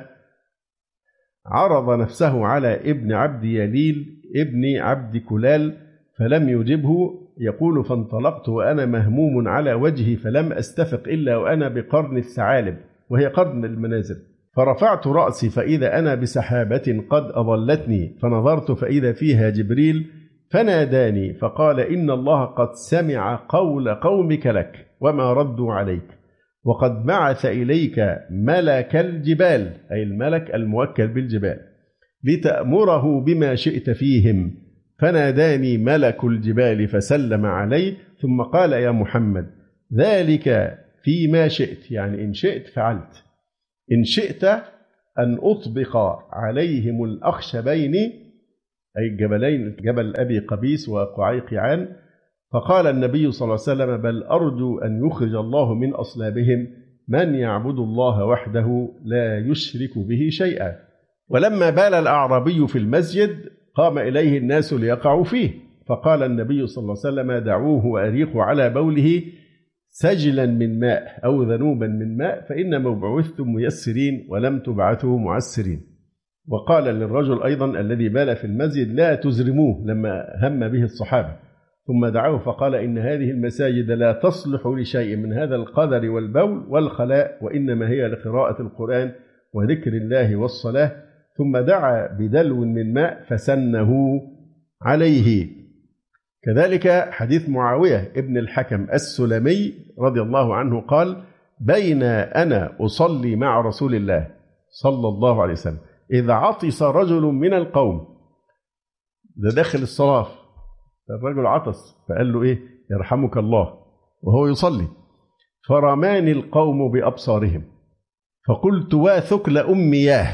عرض نفسه على ابن عبد يليل ابن عبد كلال فلم يجبه، يقول: فانطلقت وأنا مهموم على وجهي فلم أستفق إلا وأنا بقرن الثعالب، وهي قرن المنازل، فرفعت رأسي فإذا أنا بسحابة قد أضلتني، فنظرت فإذا فيها جبريل فناداني فقال إن الله قد سمع قول قومك لك وما ردوا عليك، وقد بعث إليك ملك الجبال، أي الملك الموكل بالجبال، لتأمره بما شئت فيهم. فناداني ملك الجبال فسلم علي، ثم قال يا محمد ذلك فيما شئت، يعني إن شئت فعلت، إن شئت أن أطبق عليهم الأخشبين، أي الجبلين، جبل أبي قبيس وقعيقعان. فقال النبي صلى الله عليه وسلم بل أرجو أن يخرج الله من أصلابهم من يعبد الله وحده لا يشرك به شيئا. ولما بال الأعرابي في المسجد قام إليه الناس ليقعوا فيه، فقال النبي صلى الله عليه وسلم دعوه وأريقوا على بوله سجلا من ماء أو ذنوبا من ماء، فإنما بعثتم ميسرين ولم تبعثوا معسرين. وقال للرجل أيضا الذي بال في المسجد لا تزرموه لما هم به الصحابة، ثم دعوه فقال إن هذه المساجد لا تصلح لشيء من هذا القدر والبول والخلاء، وإنما هي لقراءة القرآن وذكر الله والصلاة. ثم دعا بدلو من ماء فسنه عليه. كذلك حديث معاوية ابن الحكم السلمي رضي الله عنه قال بين أنا أصلي مع رسول الله صلى الله عليه وسلم إذا عطس رجل من القوم، ده داخل الصلاة، الرجل عطس فقال له إيه يرحمك الله وهو يصلي، فرماني القوم بأبصارهم فقلت وثكل أمياه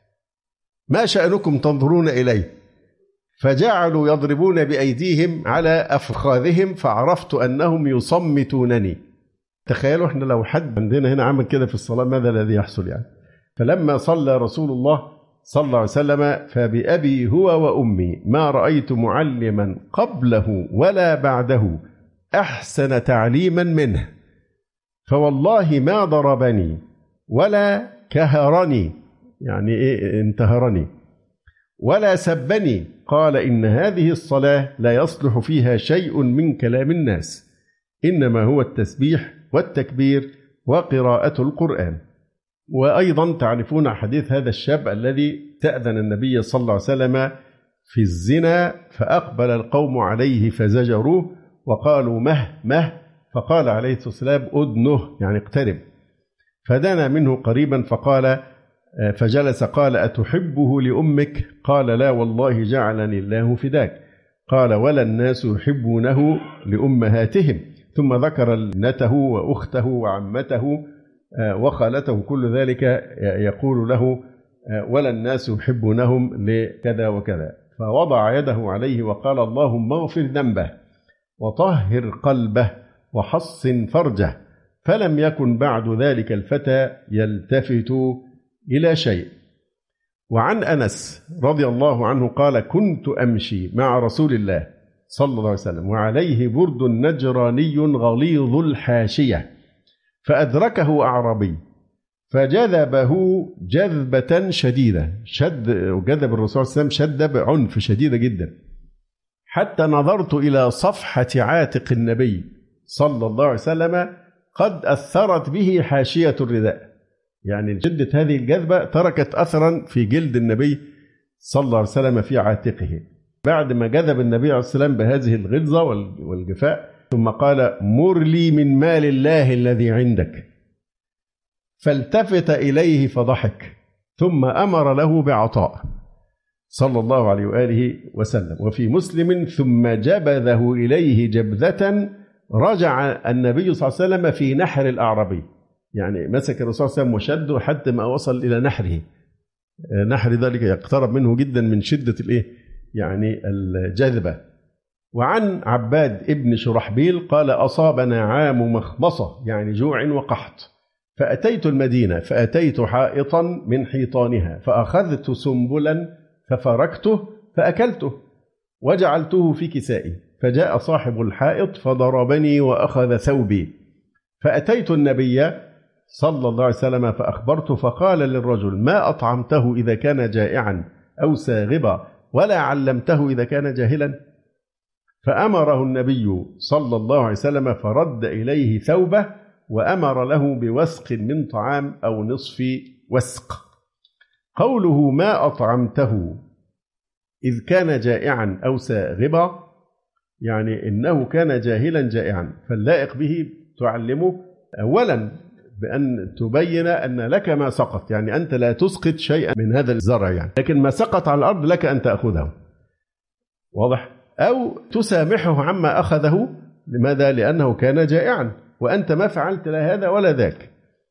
ما شأنكم تنظرون إلي، فجعلوا يضربون بأيديهم على أفخاذهم فعرفت أنهم يصمتونني. تخيلوا احنا لو حد عندنا هنا عمل كده في الصلاة ماذا الذي يحصل يعني. فلما صلى رسول الله صلى الله عليه وسلم فبأبي هو وأمي ما رأيت معلما قبله ولا بعده أحسن تعليما منه، فوالله ما ضربني ولا كهرني، يعني إيه انتهرني، ولا سبني. قال إن هذه الصلاة لا يصلح فيها شيء من كلام الناس، إنما هو التسبيح والتكبير وقراءة القرآن. وأيضا تعرفون حديث هذا الشاب الذي استأذن النبي صلى الله عليه وسلم في الزنا فأقبل القوم عليه فزجروه وقالوا مه، فقال عليه الصلاة والسلام أدنه، يعني اقترب، فدنا منه قريبا فجلس قال أتحبه لأمك؟ قال لا والله جعلني الله فداك. قال ولا الناس يحبونه لأمهاتهم، ثم ذكر ابنته وأخته وعمته وخالته، كل ذلك يقول له ولا الناس يحبونهم لكذا وكذا. فوضع يده عليه وقال اللهم اغفر ذنبه وطهر قلبه وحصن فرجه. فلم يكن بعد ذلك الفتى يلتفت إلى شيء. وعن أنس رضي الله عنه قال كنت أمشي مع رسول الله صلى الله عليه وسلم وعليه برد نجراني غليظ الحاشية، فأدركه أعرابي فجذبه جذبة شديدة، وجذب الرسول صلى الله عليه وسلم شد بعنف شديدة جدا، حتى نظرت إلى صفحة عاتق النبي صلى الله عليه وسلم قد أثرت به حاشية الرداء، يعني جدة هذه الجذبة تركت أثرا في جلد النبي صلى الله عليه وسلم في عاتقه. بعد ما جذب النبي عليه الصلاة والسلام بهذه الغلظة والجفاء ثم قال مر لي من مال الله الذي عندك، فالتفت إليه فضحك، ثم أمر له بعطاء صلى الله عليه وآله وسلم. وفي مسلم ثم جبذه إليه جبذة رجع النبي صلى الله عليه وسلم في نحر الأعرابي، يعني مسك الرسول صلى الله عليه وسلم وشده حتى ما وصل إلى نحره، نحر ذلك يقترب منه جدا من شدة يعني الجذبة. وعن عباد ابن شرحبيل قال أصابنا عام مخمصة، يعني جوع وقحط، فأتيت المدينة فأتيت حائطا من حيطانها فأخذت سنبلا ففركته فأكلته وجعلته في كسائي، فجاء صاحب الحائط فضربني وأخذ ثوبي، فأتيت النبي صلى الله عليه وسلم فأخبرته، فقال للرجل ما أطعمته إذا كان جائعا أو ساغبا ولا علمته إذا كان جاهلا؟ فأمره النبي صلى الله عليه وسلم فرد إليه ثوبه وأمر له بوسق من طعام أو نصف وسق. قوله ما أطعمته إذ كان جائعا أو ساغبا يعني إنه كان جاهلا جائعا، فاللائق به تعلمه أولا بأن تبين أن لك ما سقط، يعني أنت لا تسقط شيئا من هذا الزرع يعني، لكن ما سقط على الأرض لك أن تأخذه، واضح؟ أو تسامحه عما أخذه. لماذا؟ لأنه كان جائعا وأنت ما فعلت لا هذا ولا ذاك،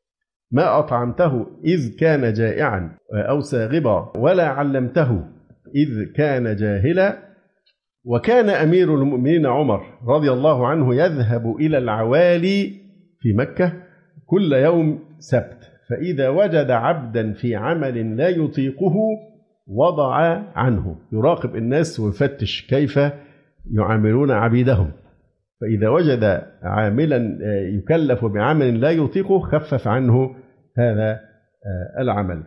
ما أطعمته إذ كان جائعا أو ساغبا، ولا علمته إذ كان جاهلا. وكان أمير المؤمنين عمر رضي الله عنه يذهب إلى العوالي في مكة كل يوم سبت، فإذا وجد عبدا في عمل لا يطيقه وضع عنه، يراقب الناس ويفتش كيف يعاملون عبيدهم، فإذا وجد عاملا يكلف بعمل لا يطيقه خفف عنه هذا العمل.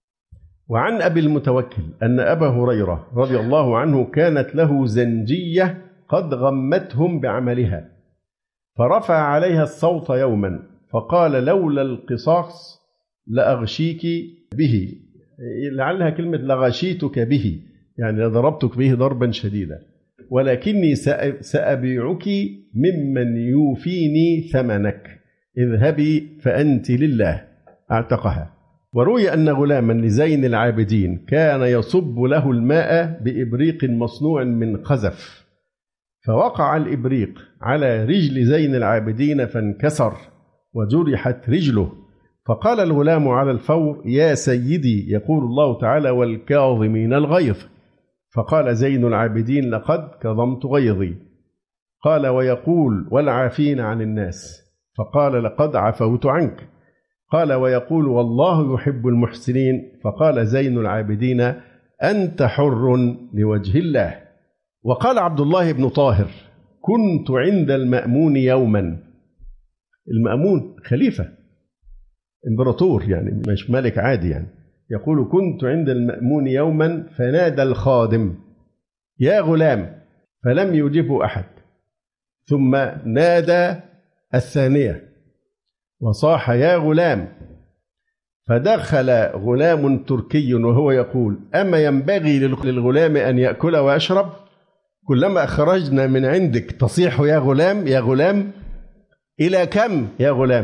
وعن أبي المتوكل أن أبا هريرة رضي الله عنه كانت له زنجية قد غمتهم بعملها، فرفع عليها الصوت يوما فقال لولا القصاص لأغشيك به، لعلها كلمة لغشيتك به، يعني لضربتك به ضربا شديدا، ولكني سأبيعك ممن يوفيني ثمنك، اذهبي فأنت لله، أعتقها. وروي أن غلاما لزين العابدين كان يصب له الماء بإبريق مصنوع من قذف، فوقع الإبريق على رجل زين العابدين فانكسر وجرحت رجله، فقال الغلام على الفور يا سيدي يقول الله تعالى والكاظمين الغيظ، فقال زين العابدين لقد كظمت غيظي، قال ويقول والعافين عن الناس، فقال لقد عفوت عنك، قال ويقول والله يحب المحسنين، فقال زين العابدين أنت حر لوجه الله. وقال عبد الله بن طاهر كنت عند المأمون يوما، المأمون خليفة امبراطور يعني مش ملك عادي يعني، يقول كنت عند المأمون يوما فنادى الخادم يا غلام فلم يجبه أحد، ثم نادى الثانية وصاح يا غلام، فدخل غلام تركي وهو يقول أما ينبغي للغلام أن يأكل ويشرب؟ كلما خرجنا من عندك تصيح يا غلام يا غلام، إلى كم يا غلام؟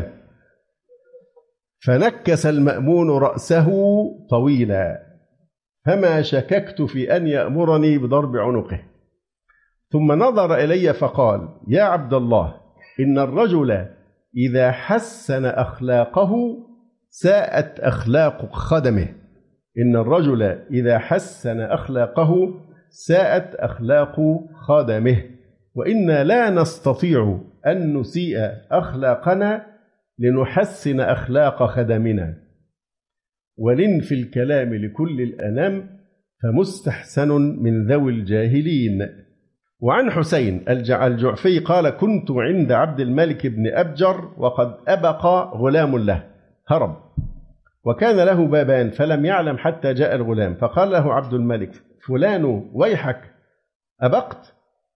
فنكس المأمون رأسه طويلا، فما شككت في أن يأمرني بضرب عنقه، ثم نظر إلي فقال يا عبد الله إن الرجل إذا حسن أخلاقه ساءت أخلاق خدمه، إن الرجل إذا حسن أخلاقه ساءت أخلاق خدمه، وإنا لا نستطيع أن نسيء أخلاقنا لنحسن أخلاق خدمنا، ولن في الكلام لكل الأنام فمستحسن من ذوي الجاهلين. وعن حسين الجعفي قال كنت عند عبد الملك بن أبجر وقد أبق غلام له هرب، وكان له بابان فلم يعلم حتى جاء الغلام، فقال له عبد الملك فلان ويحك أبقت؟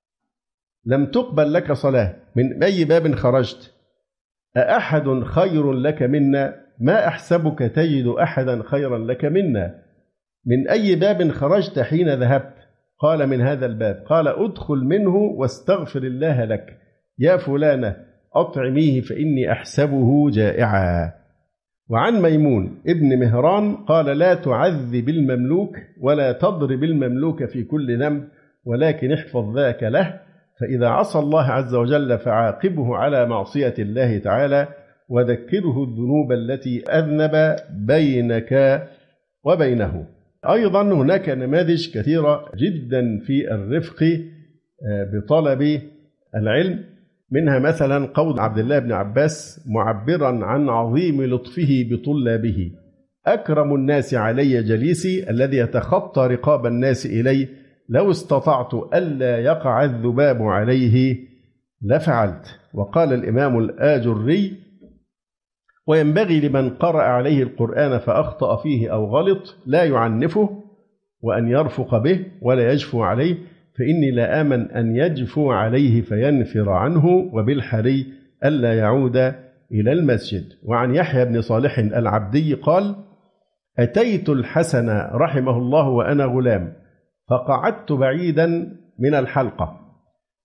لم تقبل لك صلاة، من أي باب خرجت؟ أأحد خير لك منا؟ ما أحسبك تجد أحدا خيرا لك منا، من أي باب خرجت حين ذهبت؟ قال من هذا الباب. قال أدخل منه واستغفر الله لك، يا فلانة أطعميه فإني أحسبه جائعا. وعن ميمون ابن مهران قال لا تعذب المملوك ولا تضرب المملوك في كل ذنب، ولكن احفظ ذاك له، فإذا عصى الله عز وجل فعاقبه على معصية الله تعالى، وذكره الذنوب التي أذنب بينك وبينه. أيضا هناك نماذج كثيرة جدا في الرفق بطلب العلم، منها مثلا قول عبد الله بن عباس معبرا عن عظيم لطفه بطلابه أكرم الناس علي جليسي الذي يتخطى رقاب الناس إلي، لو استطعت ألا يقع الذباب عليه لفعلت. وقال الإمام الآجري وينبغي لمن قرأ عليه القرآن فأخطأ فيه أو غلط لا يعنفه وأن يرفق به ولا يجفو عليه، فإني لا آمن أن يجفو عليه فينفر عنه، وبالحري ألا يعود إلى المسجد. وعن يحيى بن صالح العبدي قال أتيت الحسن رحمه الله وأنا غلام، فقعدت بعيدا من الحلقة،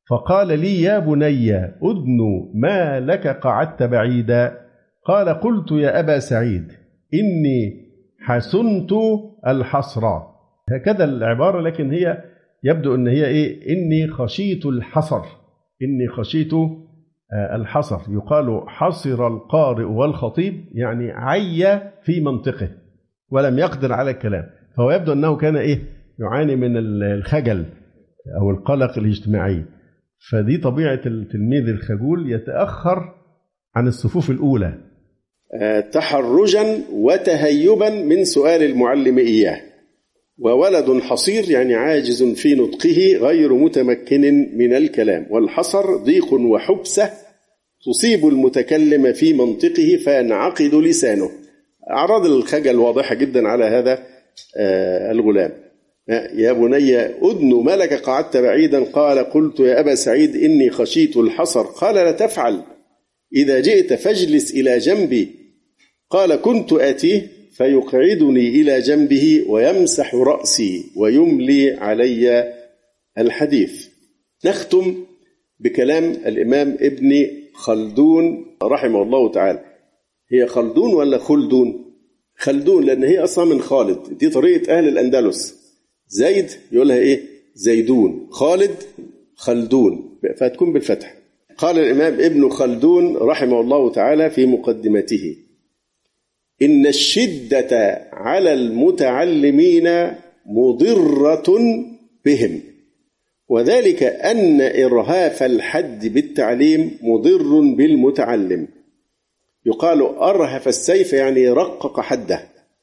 فقال لي يا بني أدن ما لك قعدت بعيدا؟ قال قلت يا أبا سعيد إني حسنت الحصر. هكذا العبارة، لكن هي يبدو أن هي إني خشيت الحصر، إني خشيت الحصر. يقال حصر القارئ والخطيب، يعني عي في منطقه ولم يقدر على الكلام، فهو يبدو أنه كان يعاني من الخجل أو القلق الاجتماعي. فدي طبيعة التلميذ الخجول، يتأخر عن الصفوف الأولى تحرجا وتهيبا من سؤال المعلم إياه. وولد حصير يعني عاجز في نطقه غير متمكن من الكلام، والحصر ضيق وحبسة تصيب المتكلم في منطقه فينعقد لسانه. أعراض الخجل واضحة جدا على هذا الغلام. يا بني أدن ما لك قعدت بعيدا؟ قال قلت يا أبا سعيد إني خشيت الحصر. قال لا تفعل، إذا جئت فاجلس إلى جنبي. قال كنت آتيه فيقعدني إلى جنبه ويمسح رأسي ويملي علي الحديث. نختم بكلام الإمام ابن خلدون رحمه الله تعالى. هي خلدون ولا خلدون؟ خلدون، لأن هي أصلا من خالد، دي طريقة أهل الأندلس. زيد يقولها زيدون، خالد خلدون، فتكون بالفتح. قال الإمام ابن خلدون رحمه الله تعالى في مقدمته: إن الشدة على المتعلمين مضرة بهم، وذلك أن إرهاف الحد بالتعليم مضر بالمتعلم. يقال أرهف السيف يعني رقق حده،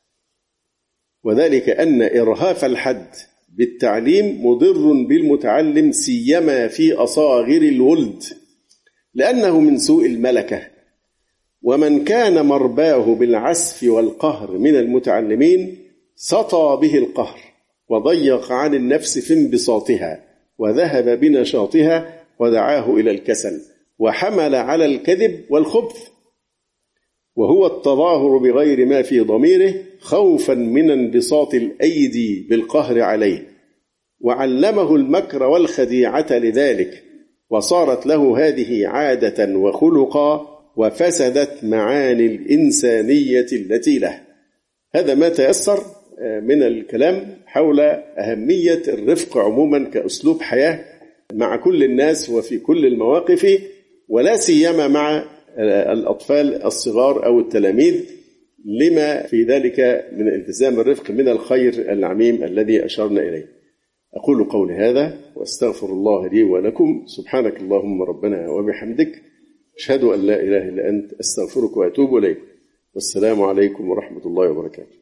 وذلك أن إرهاف الحد بالتعليم مضر بالمتعلم، سيما في أصاغر الولد، لأنه من سوء الملكة. ومن كان مرباه بالعسف والقهر من المتعلمين سطى به القهر، وضيق عن النفس في انبساطها، وذهب بنشاطها، ودعاه إلى الكسل، وحمل على الكذب والخبث، وهو التظاهر بغير ما في ضميره خوفا من انبساط الأيدي بالقهر عليه، وعلمه المكر والخديعة لذلك، وصارت له هذه عادة وخلقا، وفسدت معاني الإنسانية التي له. هذا ما تيسر من الكلام حول أهمية الرفق عموما كأسلوب حياة مع كل الناس وفي كل المواقف، ولا سيما مع الأطفال الصغار أو التلاميذ، لما في ذلك من التزام الرفق من الخير العميم الذي أشرنا إليه. أقول قولي هذا وأستغفر الله لي ولكم. سبحانك اللهم ربنا وبحمدك، أشهد أن لا إله إلا أنت، أستغفرك وأتوب إليك. والسلام عليكم ورحمة الله وبركاته.